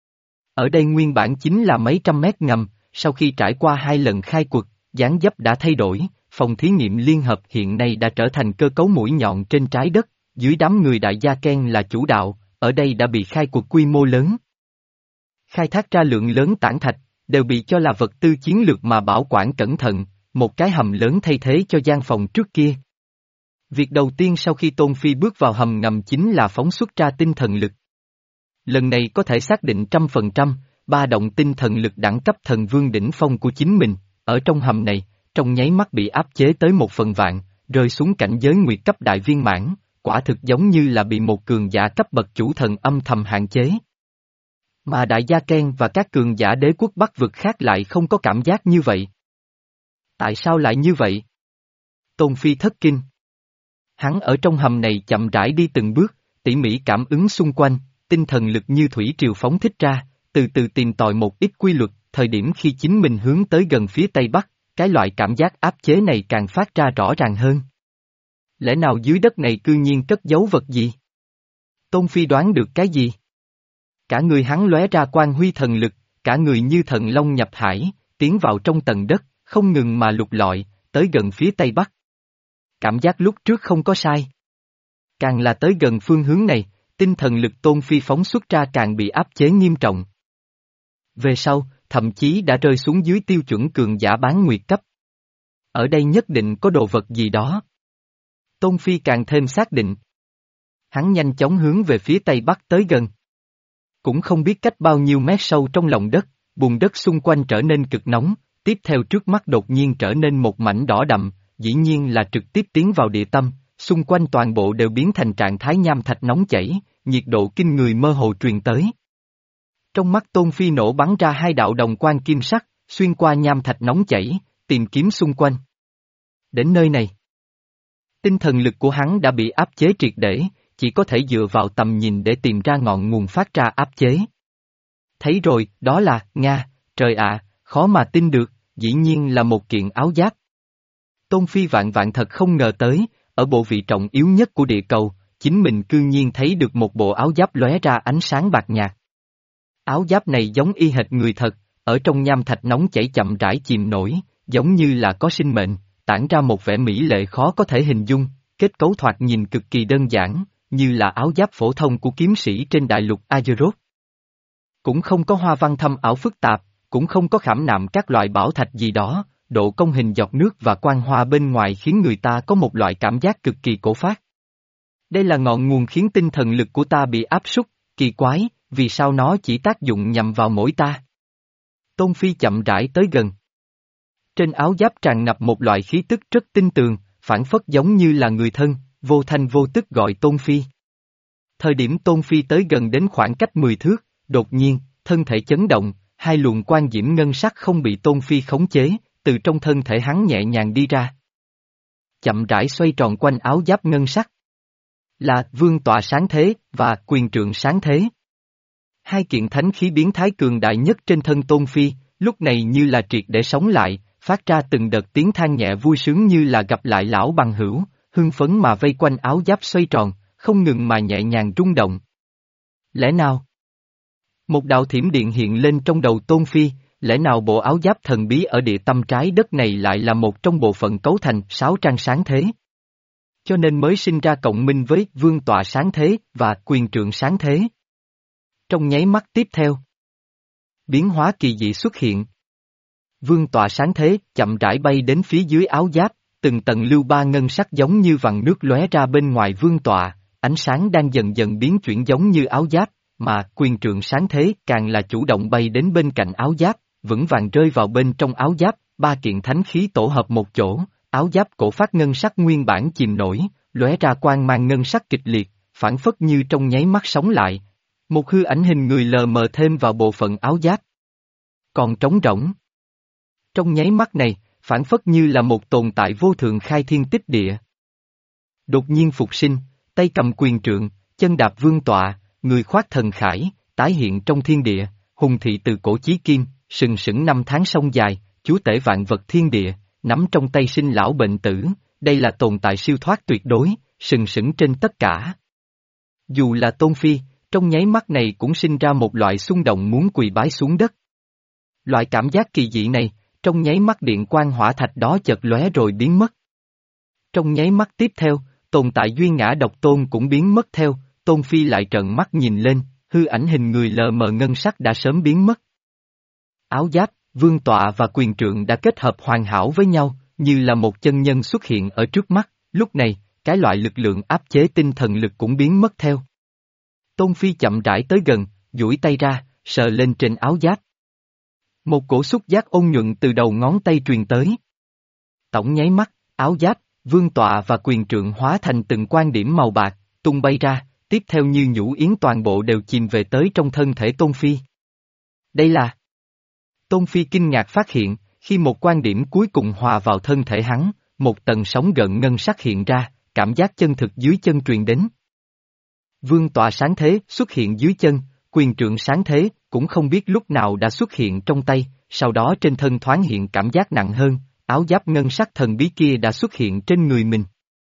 [SPEAKER 1] Ở đây nguyên bản chính là mấy trăm mét ngầm, sau khi trải qua hai lần khai quật, dáng dấp đã thay đổi, phòng thí nghiệm liên hợp hiện nay đã trở thành cơ cấu mũi nhọn trên trái đất, dưới đám người đại gia Ken là chủ đạo, ở đây đã bị khai quật quy mô lớn. Khai thác ra lượng lớn tảng thạch, đều bị cho là vật tư chiến lược mà bảo quản cẩn thận, một cái hầm lớn thay thế cho gian phòng trước kia. Việc đầu tiên sau khi Tôn Phi bước vào hầm ngầm chính là phóng xuất ra tinh thần lực. Lần này có thể xác định trăm phần trăm, ba động tinh thần lực đẳng cấp thần vương đỉnh phong của chính mình, ở trong hầm này, trong nháy mắt bị áp chế tới một phần vạn, rơi xuống cảnh giới nguyệt cấp đại viên mãn, quả thực giống như là bị một cường giả cấp bậc chủ thần âm thầm hạn chế. Mà đại gia Ken và các cường giả đế quốc Bắc vực khác lại không có cảm giác như vậy. Tại sao lại như vậy? Tôn Phi thất kinh. Hắn ở trong hầm này chậm rãi đi từng bước, tỉ mỉ cảm ứng xung quanh, tinh thần lực như thủy triều phóng thích ra, từ từ tìm tòi một ít quy luật, thời điểm khi chính mình hướng tới gần phía Tây Bắc, cái loại cảm giác áp chế này càng phát ra rõ ràng hơn. Lẽ nào dưới đất này cư nhiên cất giấu vật gì? Tôn Phi đoán được cái gì? Cả người hắn lóe ra quang huy thần lực, cả người như thần long nhập hải, tiến vào trong tầng đất, không ngừng mà lục lọi, tới gần phía Tây Bắc. Cảm giác lúc trước không có sai. Càng là tới gần phương hướng này, tinh thần lực Tôn Phi phóng xuất ra càng bị áp chế nghiêm trọng. Về sau, thậm chí đã rơi xuống dưới tiêu chuẩn cường giả bán nguyệt cấp. Ở đây nhất định có đồ vật gì đó. Tôn Phi càng thêm xác định. Hắn nhanh chóng hướng về phía Tây Bắc tới gần. Cũng không biết cách bao nhiêu mét sâu trong lòng đất, bùn đất xung quanh trở nên cực nóng, tiếp theo trước mắt đột nhiên trở nên một mảnh đỏ đậm, dĩ nhiên là trực tiếp tiến vào địa tâm, xung quanh toàn bộ đều biến thành trạng thái nham thạch nóng chảy, nhiệt độ kinh người mơ hồ truyền tới. Trong mắt Tôn Phi nổ bắn ra hai đạo đồng quang kim sắc, xuyên qua nham thạch nóng chảy, tìm kiếm xung quanh. Đến nơi này, tinh thần lực của hắn đã bị áp chế triệt để, chỉ có thể dựa vào tầm nhìn để tìm ra ngọn nguồn phát ra áp chế. Thấy rồi, đó là, Nga, trời ạ, khó mà tin được, dĩ nhiên là một kiện áo giáp. Tôn Phi vạn vạn thật không ngờ tới, ở bộ vị trọng yếu nhất của địa cầu, chính mình cư nhiên thấy được một bộ áo giáp lóe ra ánh sáng bạc nhạt. Áo giáp này giống y hệt người thật, ở trong nham thạch nóng chảy chậm rãi chìm nổi, giống như là có sinh mệnh, tản ra một vẻ mỹ lệ khó có thể hình dung, kết cấu thoạt nhìn cực kỳ đơn giản, như là áo giáp phổ thông của kiếm sĩ trên đại lục Azeroth. Cũng không có hoa văn thâm ảo phức tạp, cũng không có khảm nạm các loại bảo thạch gì đó, độ cong hình giọt nước và quang hoa bên ngoài khiến người ta có một loại cảm giác cực kỳ cổ phác. Đây là ngọn nguồn khiến tinh thần lực của ta bị áp súc, kỳ quái, vì sao nó chỉ tác dụng nhằm vào mỗi ta? Tôn Phi chậm rãi tới gần. Trên áo giáp tràn ngập một loại khí tức rất tinh tường, phản phất giống như là người thân, vô thanh vô tức gọi Tôn Phi. Thời điểm Tôn Phi tới gần đến khoảng cách mười thước, đột nhiên, thân thể chấn động, hai luồng quang diễm ngân sắc không bị Tôn Phi khống chế, từ trong thân thể hắn nhẹ nhàng đi ra. Chậm rãi xoay tròn quanh áo giáp ngân sắc. Là vương tọa sáng thế và quyền trượng sáng thế. Hai kiện thánh khí biến thái cường đại nhất trên thân Tôn Phi, lúc này như là triệt để sống lại, phát ra từng đợt tiếng than nhẹ vui sướng như là gặp lại lão bằng hữu, hưng phấn mà vây quanh áo giáp xoay tròn, không ngừng mà nhẹ nhàng rung động. Lẽ nào? Một đạo thiểm điện hiện lên trong đầu Tôn Phi, Lẽ nào bộ áo giáp thần bí ở địa tâm trái đất này lại là một trong bộ phận cấu thành sáu trang sáng thế? Cho nên mới sinh ra cộng minh với vương tọa sáng thế và quyền trượng sáng thế. Trong nháy mắt tiếp theo, biến hóa kỳ dị xuất hiện. Vương tọa sáng thế chậm rãi bay đến phía dưới áo giáp, từng tầng lưu ba ngân sắc giống như vằn nước lóe ra bên ngoài vương tọa, ánh sáng đang dần dần biến chuyển giống như áo giáp, mà quyền trượng sáng thế càng là chủ động bay đến bên cạnh áo giáp, vững vàng rơi vào bên trong áo giáp, ba kiện thánh khí tổ hợp một chỗ, áo giáp cổ phát ngân sắc nguyên bản chìm nổi, lóe ra quang mang ngân sắc kịch liệt, phản phất như trong nháy mắt sống lại. Một hư ảnh hình người lờ mờ thêm vào bộ phận áo giáp. Còn trống rỗng. Trong nháy mắt này, phản phất như là một tồn tại vô thượng khai thiên tích địa. Đột nhiên phục sinh, tay cầm quyền trượng, chân đạp vương tọa, người khoác thần khải, tái hiện trong thiên địa, hùng thị từ cổ chí kim, sừng sững năm tháng sông dài, chúa tể vạn vật thiên địa, nắm trong tay sinh lão bệnh tử, đây là tồn tại siêu thoát tuyệt đối, sừng sững trên tất cả. Dù là Tôn Phi, trong nháy mắt này cũng sinh ra một loại xung động muốn quỳ bái xuống đất. Loại cảm giác kỳ dị này, trong nháy mắt điện quang hỏa thạch đó chợt lóe rồi biến mất. Trong nháy mắt tiếp theo, tồn tại duy ngã độc tôn cũng biến mất theo, Tôn Phi lại trợn mắt nhìn lên, hư ảnh hình người lờ mờ ngân sắc đã sớm biến mất. Áo giáp, vương tọa và quyền trượng đã kết hợp hoàn hảo với nhau, như là một chân nhân xuất hiện ở trước mắt, lúc này, cái loại lực lượng áp chế tinh thần lực cũng biến mất theo. Tôn Phi chậm rãi tới gần, duỗi tay ra, sờ lên trên áo giáp. Một cổ xúc giác ôn nhuận từ đầu ngón tay truyền tới. Tổng nháy mắt, áo giáp, vương tọa và quyền trượng hóa thành từng quan điểm màu bạc, tung bay ra, tiếp theo như nhũ yến toàn bộ đều chìm về tới trong thân thể Tôn Phi. Đây là... Tôn Phi kinh ngạc phát hiện, khi một quan điểm cuối cùng hòa vào thân thể hắn, một tầng sóng gợn ngân sắc hiện ra, cảm giác chân thực dưới chân truyền đến. Vương tọa sáng thế xuất hiện dưới chân, quyền trượng sáng thế cũng không biết lúc nào đã xuất hiện trong tay, sau đó trên thân thoáng hiện cảm giác nặng hơn, áo giáp ngân sắc thần bí kia đã xuất hiện trên người mình.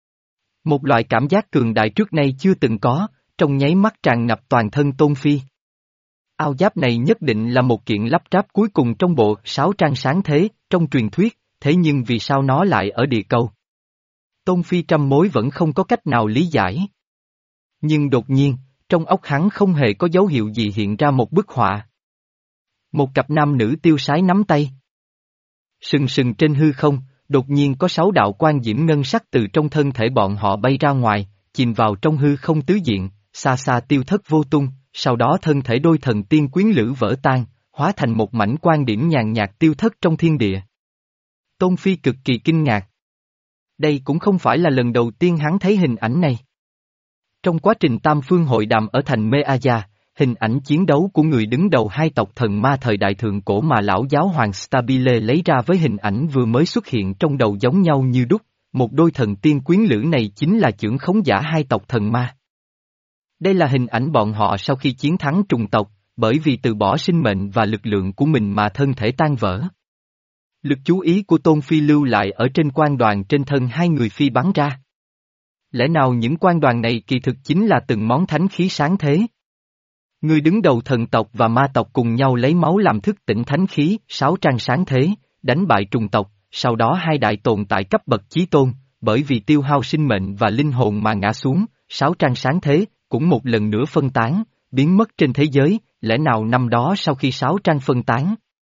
[SPEAKER 1] Một loại cảm giác cường đại trước nay chưa từng có, trong nháy mắt tràn ngập toàn thân Tôn Phi. Áo giáp này nhất định là một kiện lắp ráp cuối cùng trong bộ sáu trang sáng thế, trong truyền thuyết, thế nhưng vì sao nó lại ở địa cầu? Tôn Phi trăm mối vẫn không có cách nào lý giải. Nhưng đột nhiên, trong óc hắn không hề có dấu hiệu gì hiện ra một bức họa. Một cặp nam nữ tiêu sái nắm tay. Sừng sừng trên hư không, đột nhiên có sáu đạo quan diễm ngân sắc từ trong thân thể bọn họ bay ra ngoài, chìm vào trong hư không tứ diện, xa xa tiêu thất vô tung, sau đó thân thể đôi thần tiên quyến lữ vỡ tan, hóa thành một mảnh quan điểm nhàn nhạt tiêu thất trong thiên địa. Tôn Phi cực kỳ kinh ngạc. Đây cũng không phải là lần đầu tiên hắn thấy hình ảnh này. Trong quá trình Tam Phương hội đàm ở thành Mê-a-gia, hình ảnh chiến đấu của người đứng đầu hai tộc thần ma thời đại thượng cổ mà lão giáo hoàng Stabile lấy ra với hình ảnh vừa mới xuất hiện trong đầu giống nhau như đúc, một đôi thần tiên quyến lữ này chính là chưởng khống giả hai tộc thần ma. Đây là hình ảnh bọn họ sau khi chiến thắng trùng tộc, bởi vì từ bỏ sinh mệnh và lực lượng của mình mà thân thể tan vỡ. Lực chú ý của Tôn Phi lưu lại ở trên quan đoàn trên thân hai người phi bắn ra. Lẽ nào những quan đoàn này kỳ thực chính là từng món thánh khí sáng thế? Người đứng đầu thần tộc và ma tộc cùng nhau lấy máu làm thức tỉnh thánh khí, sáu trang sáng thế, đánh bại trùng tộc, sau đó hai đại tồn tại cấp bậc chí tôn, bởi vì tiêu hao sinh mệnh và linh hồn mà ngã xuống, sáu trang sáng thế, cũng một lần nữa phân tán, biến mất trên thế giới, lẽ nào năm đó sau khi sáu trang phân tán?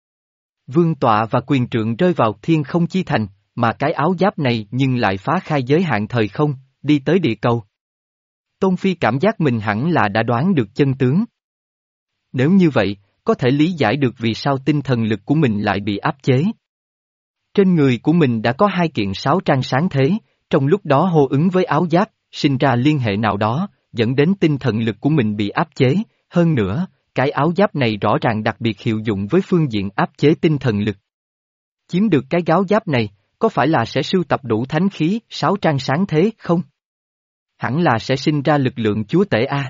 [SPEAKER 1] Vương tọa và quyền trượng rơi vào thiên không chi thành, mà cái áo giáp này nhưng lại phá khai giới hạn thời không, đi tới địa cầu. Tôn Phi cảm giác mình hẳn là đã đoán được chân tướng. Nếu như vậy, có thể lý giải được vì sao tinh thần lực của mình lại bị áp chế. Trên người của mình đã có hai kiện sáu trang sáng thế, trong lúc đó hô ứng với áo giáp, sinh ra liên hệ nào đó, dẫn đến tinh thần lực của mình bị áp chế, hơn nữa, cái áo giáp này rõ ràng đặc biệt hiệu dụng với phương diện áp chế tinh thần lực. Chiếm được cái áo giáp này, có phải là sẽ sưu tập đủ thánh khí, sáu trang sáng thế không? Hẳn là sẽ sinh ra lực lượng chúa tể A.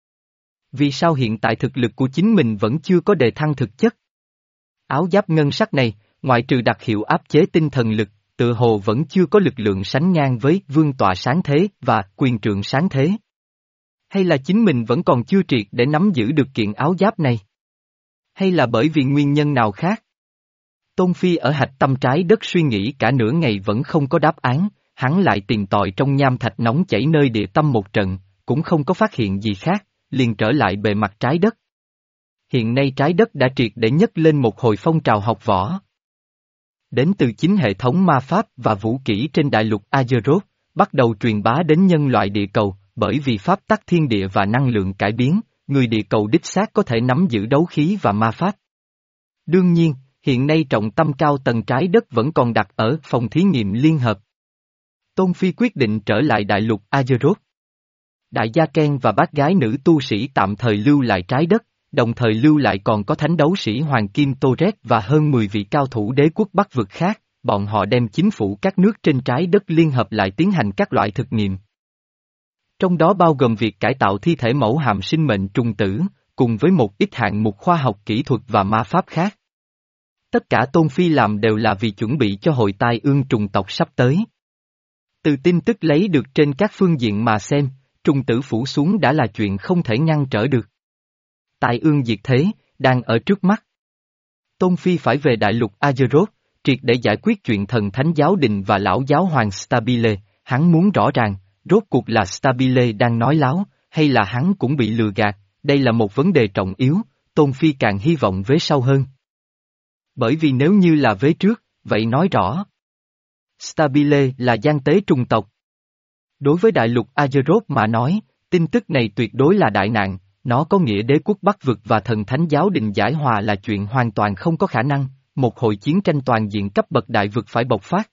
[SPEAKER 1] Vì sao hiện tại thực lực của chính mình vẫn chưa có đề thăng thực chất? Áo giáp ngân sắc này, ngoại trừ đặc hiệu áp chế tinh thần lực, tự hồ vẫn chưa có lực lượng sánh ngang với vương tọa sáng thế và quyền trượng sáng thế. Hay là chính mình vẫn còn chưa triệt để nắm giữ được kiện áo giáp này? Hay là bởi vì nguyên nhân nào khác? Tôn Phi ở hạch tâm trái đất suy nghĩ cả nửa ngày vẫn không có đáp án, hắn lại tìm tòi trong nham thạch nóng chảy nơi địa tâm một trận, cũng không có phát hiện gì khác, liền trở lại bề mặt trái đất. Hiện nay trái đất đã triệt để nhấc lên một hồi phong trào học võ. Đến từ chính hệ thống ma pháp và vũ kỹ trên đại lục Azeroth, bắt đầu truyền bá đến nhân loại địa cầu, bởi vì pháp tắc thiên địa và năng lượng cải biến, người địa cầu đích xác có thể nắm giữ đấu khí và ma pháp. Đương nhiên, hiện nay trọng tâm cao tầng trái đất vẫn còn đặt ở phòng thí nghiệm liên hợp. Tôn Phi quyết định trở lại đại lục Azeroth. Đại gia Ken và bác gái nữ tu sĩ tạm thời lưu lại trái đất, đồng thời lưu lại còn có thánh đấu sĩ Hoàng Kim Torres và hơn mười vị cao thủ đế quốc Bắc vực khác, bọn họ đem chính phủ các nước trên trái đất liên hợp lại tiến hành các loại thực nghiệm. Trong đó bao gồm việc cải tạo thi thể mẫu hạm sinh mệnh trùng tử, cùng với một ít hạng mục khoa học kỹ thuật và ma pháp khác. Tất cả Tôn Phi làm đều là vì chuẩn bị cho hội tai ương trùng tộc sắp tới. Từ tin tức lấy được trên các phương diện mà xem, trùng tử phủ xuống đã là chuyện không thể ngăn trở được. Tai ương diệt thế, đang ở trước mắt. Tôn Phi phải về đại lục Azeroth, triệt để giải quyết chuyện thần thánh giáo đình và lão giáo hoàng Stabile, hắn muốn rõ ràng, rốt cuộc là Stabile đang nói láo, hay là hắn cũng bị lừa gạt, đây là một vấn đề trọng yếu, Tôn Phi càng hy vọng vế sau hơn. Bởi vì nếu như là vế trước, vậy nói rõ. Stabile là gian tế trùng tộc. Đối với đại lục Azeroth mà nói, tin tức này tuyệt đối là đại nạn, nó có nghĩa đế quốc Bắc vực và thần thánh giáo đình giải hòa là chuyện hoàn toàn không có khả năng, một hồi chiến tranh toàn diện cấp bậc đại vực phải bộc phát.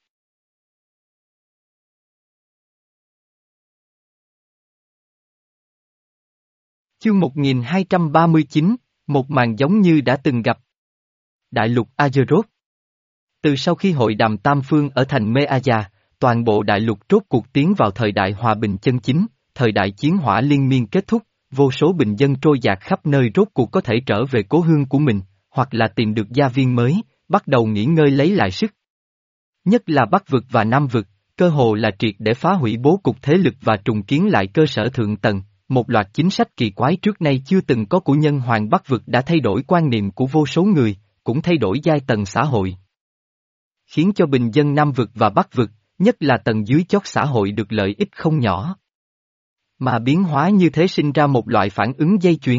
[SPEAKER 1] Chương một nghìn hai trăm ba mươi chín, một màn giống như đã từng gặp. Đại lục Azeroth. Từ sau khi hội đàm Tam Phương ở thành Meaya, toàn bộ đại lục rốt cuộc tiến vào thời đại hòa bình chân chính, thời đại chiến hỏa liên miên kết thúc, vô số bình dân trôi dạt khắp nơi rốt cuộc có thể trở về cố hương của mình, hoặc là tìm được gia viên mới, bắt đầu nghỉ ngơi lấy lại sức. Nhất là Bắc vực và Nam vực, cơ hồ là triệt để phá hủy bố cục thế lực và trùng kiến lại cơ sở thượng tầng, một loạt chính sách kỳ quái trước nay chưa từng có của nhân hoàng Bắc vực đã thay đổi quan niệm của vô số người, cũng thay đổi giai tầng xã hội. Khiến cho bình dân Nam vực và Bắc vực, nhất là tầng dưới chót xã hội được lợi ích không nhỏ. Mà biến hóa như thế sinh ra một loại phản ứng dây chuyền.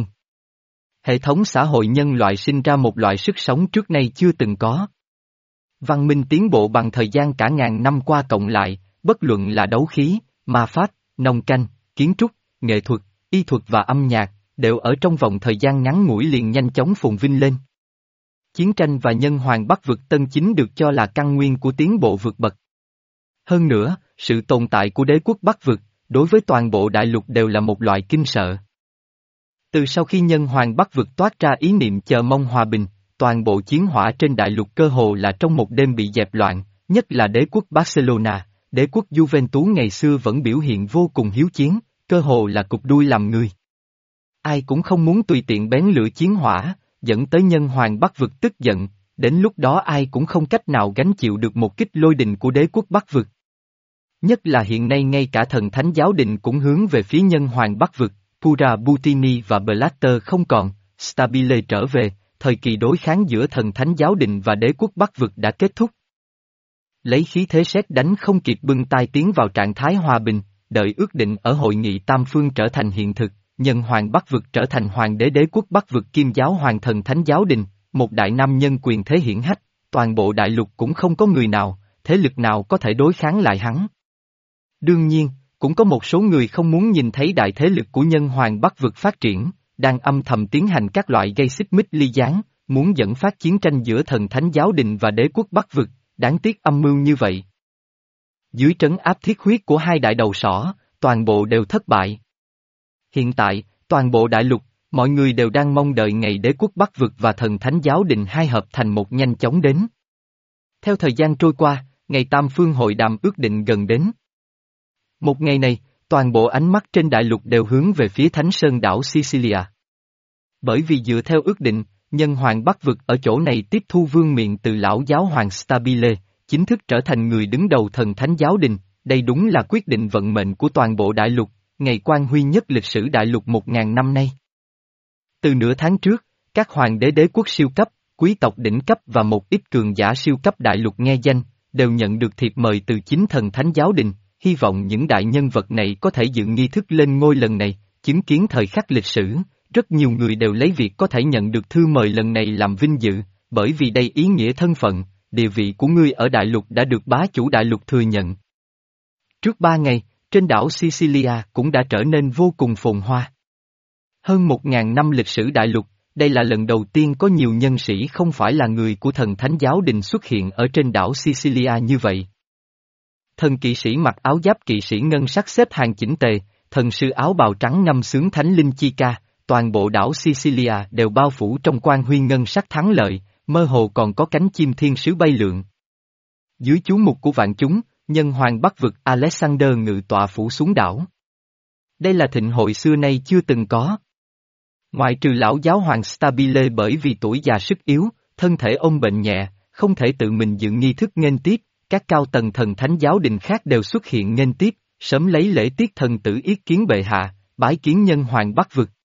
[SPEAKER 1] Hệ thống xã hội nhân loại sinh ra một loại sức sống trước nay chưa từng có. Văn minh tiến bộ bằng thời gian cả ngàn năm qua cộng lại, bất luận là đấu khí, ma pháp, nông canh, kiến trúc, nghệ thuật, y thuật và âm nhạc, đều ở trong vòng thời gian ngắn ngủi liền nhanh chóng phồn vinh lên. Chiến tranh và nhân hoàng Bắc vực tân chính được cho là căn nguyên của tiến bộ vượt bậc. Hơn nữa, sự tồn tại của đế quốc Bắc vực, đối với toàn bộ đại lục đều là một loại kinh sợ. Từ sau khi nhân hoàng Bắc vực toát ra ý niệm chờ mong hòa bình, toàn bộ chiến hỏa trên đại lục cơ hồ là trong một đêm bị dẹp loạn, nhất là đế quốc Barcelona, đế quốc Juventus ngày xưa vẫn biểu hiện vô cùng hiếu chiến, cơ hồ là cục đuôi làm người. Ai cũng không muốn tùy tiện bén lửa chiến hỏa, dẫn tới nhân hoàng Bắc vực tức giận, đến lúc đó ai cũng không cách nào gánh chịu được một kích lôi đình của đế quốc Bắc vực. Nhất là hiện nay ngay cả thần thánh giáo đình cũng hướng về phía nhân hoàng Bắc vực, Pura Butini và Blatter không còn, Stabile trở về, thời kỳ đối kháng giữa thần thánh giáo đình và đế quốc Bắc vực đã kết thúc. Lấy khí thế sét đánh không kịp bưng tay tiến vào trạng thái hòa bình, đợi ước định ở hội nghị Tam Phương trở thành hiện thực, nhân hoàng Bắc vực trở thành hoàng đế đế quốc Bắc vực kim giáo hoàng thần thánh giáo đình, một đại nam nhân quyền thế hiển hách, toàn bộ đại lục cũng không có người nào, thế lực nào có thể đối kháng lại hắn. Đương nhiên, cũng có một số người không muốn nhìn thấy đại thế lực của nhân hoàng Bắc vực phát triển, đang âm thầm tiến hành các loại gây xích mích ly gián, muốn dẫn phát chiến tranh giữa thần thánh giáo đình và đế quốc Bắc vực, đáng tiếc âm mưu như vậy. Dưới trấn áp thiết huyết của hai đại đầu sỏ, toàn bộ đều thất bại. Hiện tại, toàn bộ đại lục, mọi người đều đang mong đợi ngày đế quốc Bắc vực và thần thánh giáo đình hai hợp thành một nhanh chóng đến. Theo thời gian trôi qua, ngày Tam Phương hội đàm ước định gần đến. Một ngày này, toàn bộ ánh mắt trên đại lục đều hướng về phía Thánh Sơn đảo Sicilia. Bởi vì dựa theo ước định, nhân hoàng Bắc vực ở chỗ này tiếp thu vương miện từ lão giáo hoàng Stabile, chính thức trở thành người đứng đầu thần thánh giáo đình, đây đúng là quyết định vận mệnh của toàn bộ đại lục, ngày quan huy nhất lịch sử đại lục một ngàn năm nay. Từ nửa tháng trước, các hoàng đế đế quốc siêu cấp, quý tộc đỉnh cấp và một ít cường giả siêu cấp đại lục nghe danh, đều nhận được thiệp mời từ chính thần thánh giáo đình, hy vọng những đại nhân vật này có thể dự nghi thức lên ngôi lần này, chứng kiến thời khắc lịch sử, rất nhiều người đều lấy việc có thể nhận được thư mời lần này làm vinh dự, bởi vì đây ý nghĩa thân phận, địa vị của ngươi ở đại lục đã được bá chủ đại lục thừa nhận. Trước ba ngày, trên đảo Sicilia cũng đã trở nên vô cùng phồn hoa. Hơn một ngàn năm lịch sử đại lục, đây là lần đầu tiên có nhiều nhân sĩ không phải là người của thần thánh giáo đình xuất hiện ở trên đảo Sicilia như vậy. Thần kỵ sĩ mặc áo giáp kỵ sĩ ngân sắc xếp hàng chỉnh tề, thần sư áo bào trắng ngâm sướng thánh linh chi ca, toàn bộ đảo Sicilia đều bao phủ trong quang huy ngân sắc thắng lợi, mơ hồ còn có cánh chim thiên sứ bay lượn. Dưới chú mục của vạn chúng, nhân hoàng Bắc vực Alexander ngự tọa phủ xuống đảo. Đây là thịnh hội xưa nay chưa từng có. Ngoại trừ lão giáo hoàng Stabile bởi vì tuổi già sức yếu, thân thể ông bệnh nhẹ, không thể tự mình dự nghi thức nghênh tiếp, các cao tầng thần thánh giáo đình khác đều xuất hiện nghênh tiếp, sớm lấy lễ tiết thần tử yết kiến bệ hạ, bái kiến nhân hoàng Bắc vực.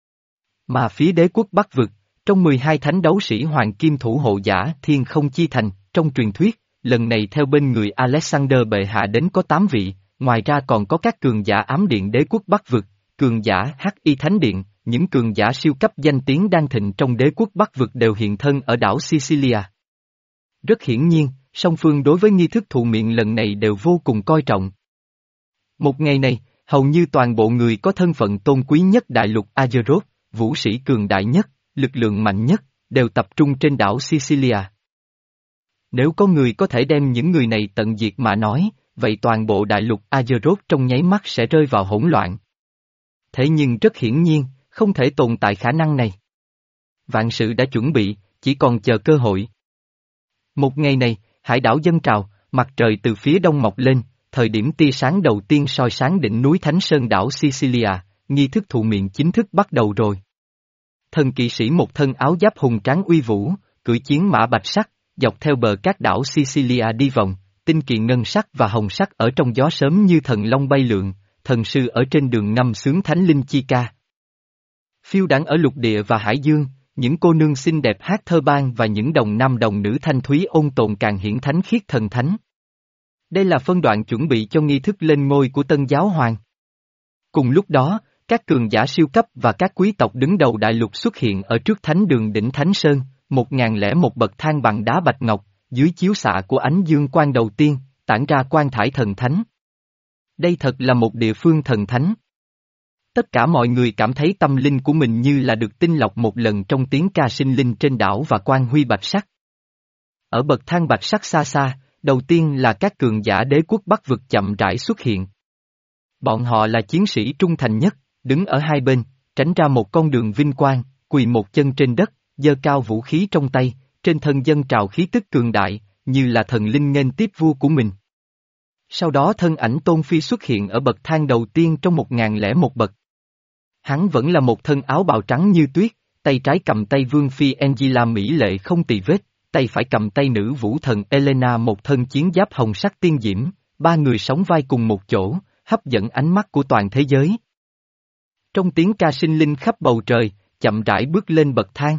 [SPEAKER 1] Mà phía đế quốc Bắc vực, trong mười hai thánh đấu sĩ hoàng kim thủ hộ giả thiên không chi thành, trong truyền thuyết, lần này theo bên người Alexander bệ hạ đến có tám vị, ngoài ra còn có các cường giả ám điện đế quốc Bắc vực, cường giả hắc y thánh điện, những cường giả siêu cấp danh tiếng đang thịnh trong đế quốc Bắc vực đều hiện thân ở đảo Sicilia. Rất hiển nhiên, song phương đối với nghi thức thụ miệng lần này đều vô cùng coi trọng. Một ngày này, hầu như toàn bộ người có thân phận tôn quý nhất đại lục Azeroth, vũ sĩ cường đại nhất, lực lượng mạnh nhất, đều tập trung trên đảo Sicilia. Nếu có người có thể đem những người này tận diệt mà nói, vậy toàn bộ đại lục Azeroth trong nháy mắt sẽ rơi vào hỗn loạn. Thế nhưng rất hiển nhiên, không thể tồn tại khả năng này. Vạn sự đã chuẩn bị, chỉ còn chờ cơ hội. Một ngày này, hải đảo dâng trào, mặt trời từ phía đông mọc lên, thời điểm tia sáng đầu tiên soi sáng đỉnh núi Thánh Sơn đảo Sicilia, nghi thức thụ miệng chính thức bắt đầu rồi. Thần kỵ sĩ một thân áo giáp hùng tráng uy vũ, cưỡi chiến mã bạch sắc, dọc theo bờ các đảo Sicilia đi vòng, tinh kỳ ngân sắc và hồng sắc ở trong gió sớm như thần long bay lượn, thần sư ở trên đường ngâm sướng thánh linh chi ca. Phiêu đãng ở lục địa và hải dương, những cô nương xinh đẹp hát thơ ban và những đồng nam đồng nữ thanh thúy ôn tồn càng hiển thánh khiết thần thánh. Đây là phân đoạn chuẩn bị cho nghi thức lên ngôi của tân giáo hoàng. Cùng lúc đó, các cường giả siêu cấp và các quý tộc đứng đầu đại lục xuất hiện ở trước thánh đường đỉnh Thánh Sơn, một ngàn lẻ một bậc thang bằng đá bạch ngọc, dưới chiếu xạ của ánh dương quang đầu tiên, tản ra quang thải thần thánh. Đây thật là một địa phương thần thánh. Tất cả mọi người cảm thấy tâm linh của mình như là được tinh lọc một lần trong tiếng ca sinh linh trên đảo và quang huy bạch sắc. Ở bậc thang bạch sắc xa xa, đầu tiên là các cường giả đế quốc Bắc vực chậm rãi xuất hiện. Bọn họ là chiến sĩ trung thành nhất, đứng ở hai bên, tránh ra một con đường vinh quang, quỳ một chân trên đất, giơ cao vũ khí trong tay, trên thân dâng trào khí tức cường đại, như là thần linh nghênh tiếp vua của mình. Sau đó thân ảnh Tôn Phi xuất hiện ở bậc thang đầu tiên trong một ngàn lẻ một bậc. Hắn vẫn là một thân áo bào trắng như tuyết, tay trái cầm tay vương phi Angela mỹ lệ không tì vết, tay phải cầm tay nữ vũ thần Elena một thân chiến giáp hồng sắc tiên diễm, ba người sóng vai cùng một chỗ, hấp dẫn ánh mắt của toàn thế giới. Trong tiếng ca sinh linh khắp bầu trời, chậm rãi bước lên bậc thang.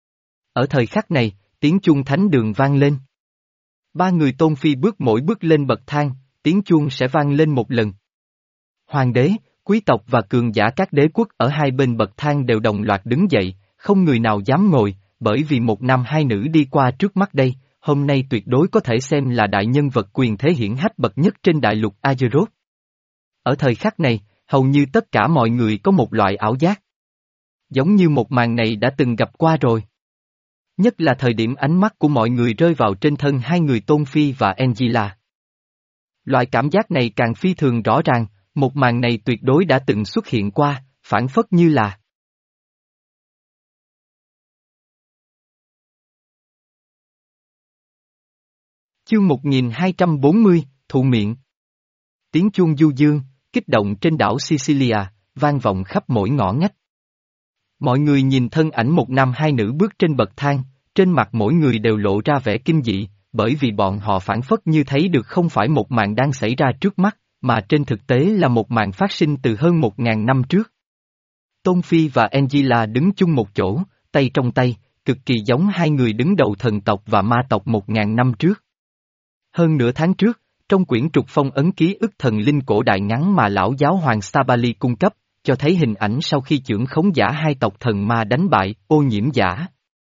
[SPEAKER 1] Ở thời khắc này, tiếng chuông thánh đường vang lên. Ba người Tôn Phi bước mỗi bước lên bậc thang, tiếng chuông sẽ vang lên một lần. Hoàng đế, quý tộc và cường giả các đế quốc ở hai bên bậc thang đều đồng loạt đứng dậy, không người nào dám ngồi, bởi vì một nam hai nữ đi qua trước mắt đây, hôm nay tuyệt đối có thể xem là đại nhân vật quyền thế hiển hách bậc nhất trên đại lục Azeroth. Ở thời khắc này, hầu như tất cả mọi người có một loại ảo giác. Giống như một màn này đã từng gặp qua rồi. Nhất là thời điểm ánh mắt của mọi người rơi vào trên thân hai người Tôn Phi và Angela. Loại cảm giác này càng phi thường rõ ràng, một màn này tuyệt đối đã từng xuất hiện qua, phản phất như là. Chương một nghìn hai trăm bốn mươi, thụ miệng. Tiếng chuông du dương, kích động trên đảo Sicilia, vang vọng khắp mỗi ngõ ngách. Mọi người nhìn thân ảnh một nam hai nữ bước trên bậc thang, trên mặt mỗi người đều lộ ra vẻ kinh dị, bởi vì bọn họ phản phất như thấy được không phải một màn đang xảy ra trước mắt, mà trên thực tế là một màn phát sinh từ hơn một ngàn năm trước. Tôn Phi và Angela đứng chung một chỗ, tay trong tay, cực kỳ giống hai người đứng đầu thần tộc và ma tộc một ngàn năm trước. Hơn nửa tháng trước, trong quyển trục phong ấn ký ức thần linh cổ đại ngắn mà lão giáo hoàng Stabali cung cấp, cho thấy hình ảnh sau khi chưởng khống giả hai tộc thần ma đánh bại, ô nhiễm giả.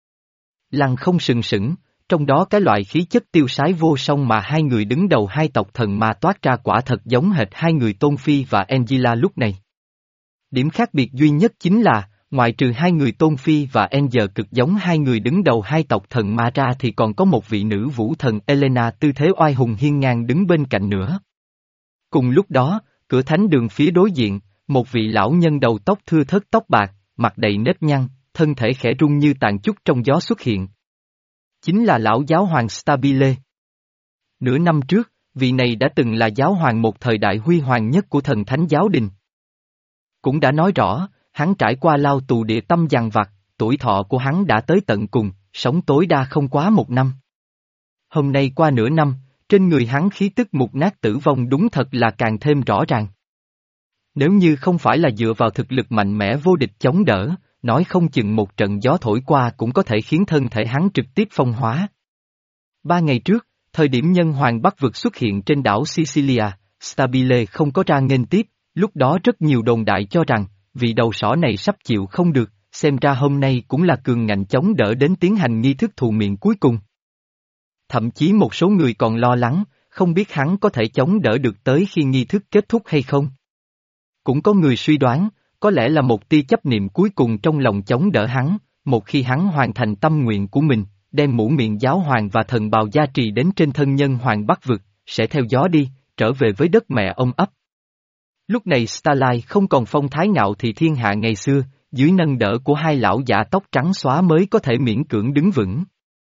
[SPEAKER 1] Lăng không sừng sững, trong đó cái loại khí chất tiêu sái vô song mà hai người đứng đầu hai tộc thần ma toát ra quả thật giống hệt hai người Tôn Phi và Angela lúc này. Điểm khác biệt duy nhất chính là, ngoại trừ hai người Tôn Phi và Angel cực giống hai người đứng đầu hai tộc thần ma ra thì còn có một vị nữ vũ thần Elena tư thế oai hùng hiên ngang đứng bên cạnh nữa. Cùng lúc đó, cửa thánh đường phía đối diện, một vị lão nhân đầu tóc thưa thớt tóc bạc, mặt đầy nếp nhăn, thân thể khẽ rung như tàn chút trong gió xuất hiện. Chính là lão giáo hoàng Stabile. Nửa năm trước, vị này đã từng là giáo hoàng một thời đại huy hoàng nhất của thần thánh giáo đình. Cũng đã nói rõ, hắn trải qua lao tù địa tâm dằn vặt, tuổi thọ của hắn đã tới tận cùng, sống tối đa không quá một năm. Hôm nay qua nửa năm, trên người hắn khí tức mục nát tử vong đúng thật là càng thêm rõ ràng. Nếu như không phải là dựa vào thực lực mạnh mẽ vô địch chống đỡ, nói không chừng một trận gió thổi qua cũng có thể khiến thân thể hắn trực tiếp phong hóa. Ba ngày trước, thời điểm nhân hoàng Bắc vực xuất hiện trên đảo Sicilia, Stabile không có ra nghênh tiếp, lúc đó rất nhiều đồn đại cho rằng, vị đầu sỏ này sắp chịu không được, xem ra hôm nay cũng là cường ngạnh chống đỡ đến tiến hành nghi thức thù miệng cuối cùng. Thậm chí một số người còn lo lắng, không biết hắn có thể chống đỡ được tới khi nghi thức kết thúc hay không. Cũng có người suy đoán, có lẽ là một tia chấp niệm cuối cùng trong lòng chống đỡ hắn, một khi hắn hoàn thành tâm nguyện của mình, đem mũ miệng giáo hoàng và thần bào gia trì đến trên thân nhân hoàng Bắc vực, sẽ theo gió đi, trở về với đất mẹ ông ấp. Lúc này Starlight không còn phong thái ngạo thị thiên hạ ngày xưa, dưới nâng đỡ của hai lão giả tóc trắng xóa mới có thể miễn cưỡng đứng vững.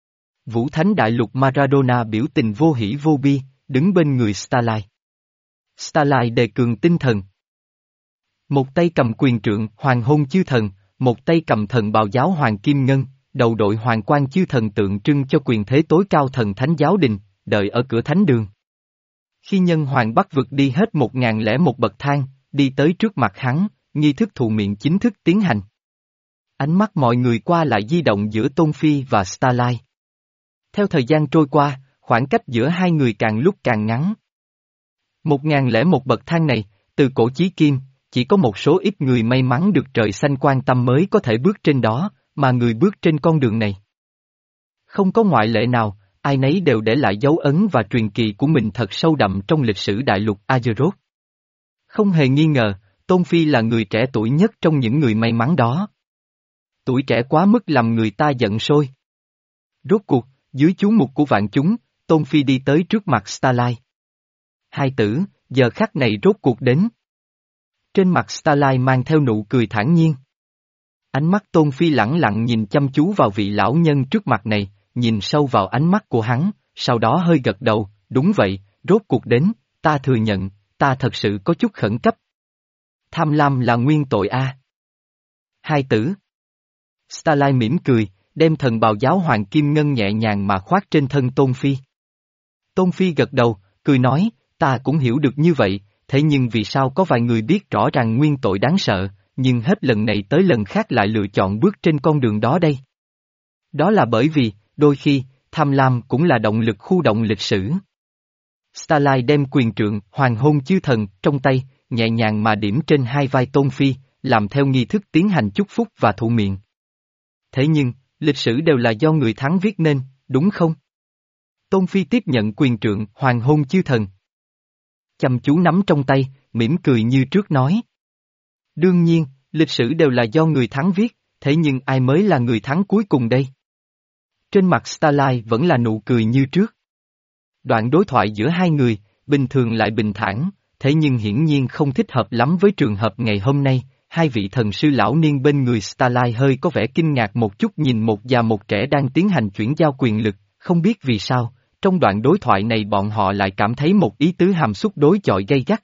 [SPEAKER 1] Vũ Thánh Đại Lục Maradona biểu tình vô hỉ vô bi, đứng bên người Starlight. Starlight đề cường tinh thần. Một tay cầm quyền trượng hoàng hôn chư thần, một tay cầm thần bào giáo hoàng kim ngân, đầu đội hoàng quan chư thần tượng trưng cho quyền thế tối cao thần thánh giáo đình, đợi ở cửa thánh đường. Khi nhân hoàng Bắc vực đi hết một ngàn lẻ một bậc thang, đi tới trước mặt hắn, nghi thức thụ miệng chính thức tiến hành. Ánh mắt mọi người qua lại di động giữa Tôn Phi và Starlight. Theo thời gian trôi qua, khoảng cách giữa hai người càng lúc càng ngắn. Một ngàn lẻ một bậc thang này, từ cổ chí kim, chỉ có một số ít người may mắn được trời xanh quan tâm mới có thể bước trên đó, mà người bước trên con đường này. Không có ngoại lệ nào, ai nấy đều để lại dấu ấn và truyền kỳ của mình thật sâu đậm trong lịch sử đại lục Azeroth. Không hề nghi ngờ, Tôn Phi là người trẻ tuổi nhất trong những người may mắn đó. Tuổi trẻ quá mức làm người ta giận sôi. Rốt cuộc, dưới chú mục của vạn chúng, Tôn Phi đi tới trước mặt Starlight. Hai tử, giờ khắc này rốt cuộc đến. Trên mặt Starlight mang theo nụ cười thản nhiên. Ánh mắt Tôn Phi lẳng lặng nhìn chăm chú vào vị lão nhân trước mặt này, nhìn sâu vào ánh mắt của hắn, sau đó hơi gật đầu, đúng vậy, rốt cuộc đến, ta thừa nhận, ta thật sự có chút khẩn cấp. Tham lam là nguyên tội a. Hai tử. Starlight mỉm cười, đem thần bào giáo hoàng kim ngân nhẹ nhàng mà khoác trên thân Tôn Phi. Tôn Phi gật đầu, cười nói, ta cũng hiểu được như vậy, thế nhưng vì sao có vài người biết rõ ràng nguyên tội đáng sợ, nhưng hết lần này tới lần khác lại lựa chọn bước trên con đường đó đây? Đó là bởi vì, đôi khi, tham lam cũng là động lực khu động lịch sử. Starlight đem quyền trượng hoàng hôn chư thần trong tay, nhẹ nhàng mà điểm trên hai vai Tôn Phi, làm theo nghi thức tiến hành chúc phúc và thụ miệng. Thế nhưng, lịch sử đều là do người thắng viết nên, đúng không? Tôn Phi tiếp nhận quyền trượng hoàng hôn chư thần. Chăm chú nắm trong tay, mỉm cười như trước nói. Đương nhiên, lịch sử đều là do người thắng viết, thế nhưng ai mới là người thắng cuối cùng đây? Trên mặt Starlight vẫn là nụ cười như trước. Đoạn đối thoại giữa hai người, bình thường lại bình thản, thế nhưng hiển nhiên không thích hợp lắm với trường hợp ngày hôm nay, hai vị thần sư lão niên bên người Starlight hơi có vẻ kinh ngạc một chút nhìn một già một trẻ đang tiến hành chuyển giao quyền lực, không biết vì sao, trong đoạn đối thoại này bọn họ lại cảm thấy một ý tứ hàm xúc đối chọi gay gắt.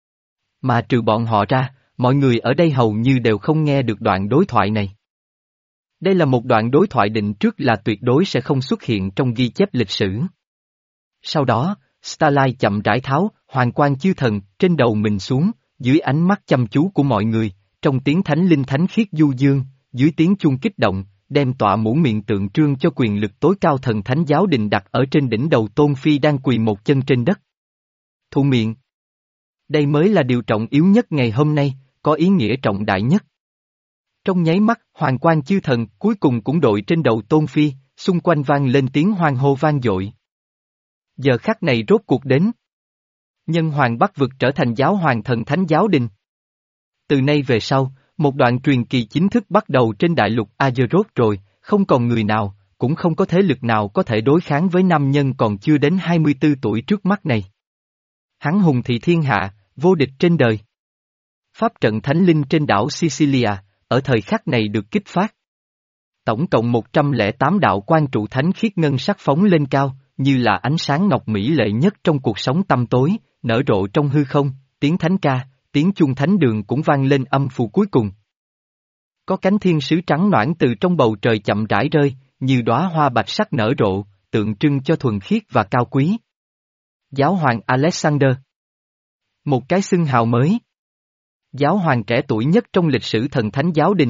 [SPEAKER 1] Mà trừ bọn họ ra, mọi người ở đây hầu như đều không nghe được đoạn đối thoại này. Đây là một đoạn đối thoại định trước là tuyệt đối sẽ không xuất hiện trong ghi chép lịch sử. Sau đó, Starlight chậm rãi tháo hoàng quan chư thần trên đầu mình xuống, dưới ánh mắt chăm chú của mọi người, trong tiếng thánh linh thánh khiết du dương, dưới tiếng chuông kích động, đem tọa mũ miệng tượng trưng cho quyền lực tối cao thần thánh giáo đình đặt ở trên đỉnh đầu Tôn Phi đang quỳ một chân trên đất. Thụ miệng. Đây mới là điều trọng yếu nhất ngày hôm nay, có ý nghĩa trọng đại nhất. Trong nháy mắt, hoàng quan chư thần cuối cùng cũng đội trên đầu Tôn Phi, xung quanh vang lên tiếng hoan hô vang dội. Giờ khắc này rốt cuộc đến. Nhân hoàng Bắc vực trở thành giáo hoàng thần thánh giáo đình. Từ nay về sau, một đoạn truyền kỳ chính thức bắt đầu trên đại lục Azeroth rồi, không còn người nào, cũng không có thế lực nào có thể đối kháng với nam nhân còn chưa đến hai mươi tư tuổi trước mắt này. Hắn hùng thị thiên hạ, vô địch trên đời. Pháp trận thánh linh trên đảo Sicilia, ở thời khắc này được kích phát. Tổng cộng một trăm lẻ tám đạo quan trụ thánh khiết ngân sắc phóng lên cao, như là ánh sáng ngọc mỹ lệ nhất trong cuộc sống tăm tối, nở rộ trong hư không, tiếng thánh ca, tiếng chuông thánh đường cũng vang lên âm phù cuối cùng. Có cánh thiên sứ trắng noãn từ trong bầu trời chậm rãi rơi, như đóa hoa bạch sắc nở rộ, tượng trưng cho thuần khiết và cao quý. Giáo hoàng Alexander. Một cái xưng hào mới. Giáo hoàng trẻ tuổi nhất trong lịch sử thần thánh giáo đình.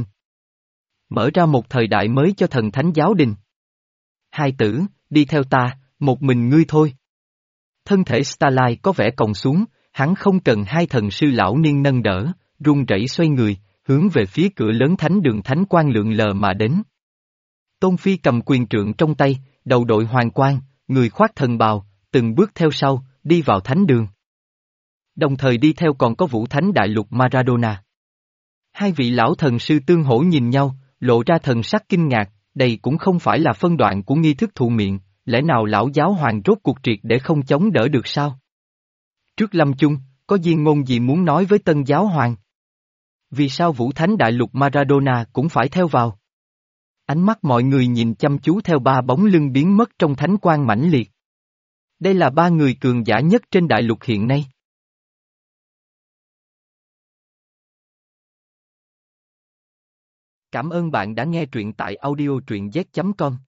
[SPEAKER 1] Mở ra một thời đại mới cho thần thánh giáo đình. Hai tử, đi theo ta, một mình ngươi thôi. Thân thể Starlight có vẻ còng xuống, hắn không cần hai thần sư lão niên nâng đỡ, run rẩy xoay người, hướng về phía cửa lớn thánh đường thánh quang lượn lờ mà đến. Tôn Phi cầm quyền trượng trong tay, đầu đội hoàng quan, người khoác thần bào, từng bước theo sau, đi vào thánh đường. Đồng thời đi theo còn có vũ thánh đại lục Maradona. Hai vị lão thần sư tương hỗ nhìn nhau, lộ ra thần sắc kinh ngạc, đây cũng không phải là phân đoạn của nghi thức thụ miệng, lẽ nào lão giáo hoàng rốt cuộc triệt để không chống đỡ được sao? Trước lâm chung, có diên ngôn gì muốn nói với tân giáo hoàng? Vì sao vũ thánh đại lục Maradona cũng phải theo vào? Ánh mắt mọi người nhìn chăm chú theo ba bóng lưng biến mất trong thánh quang mãnh liệt. Đây là ba người cường giả nhất trên đại lục hiện nay. Cảm ơn bạn đã nghe truyện tại audio truyện z chấm com.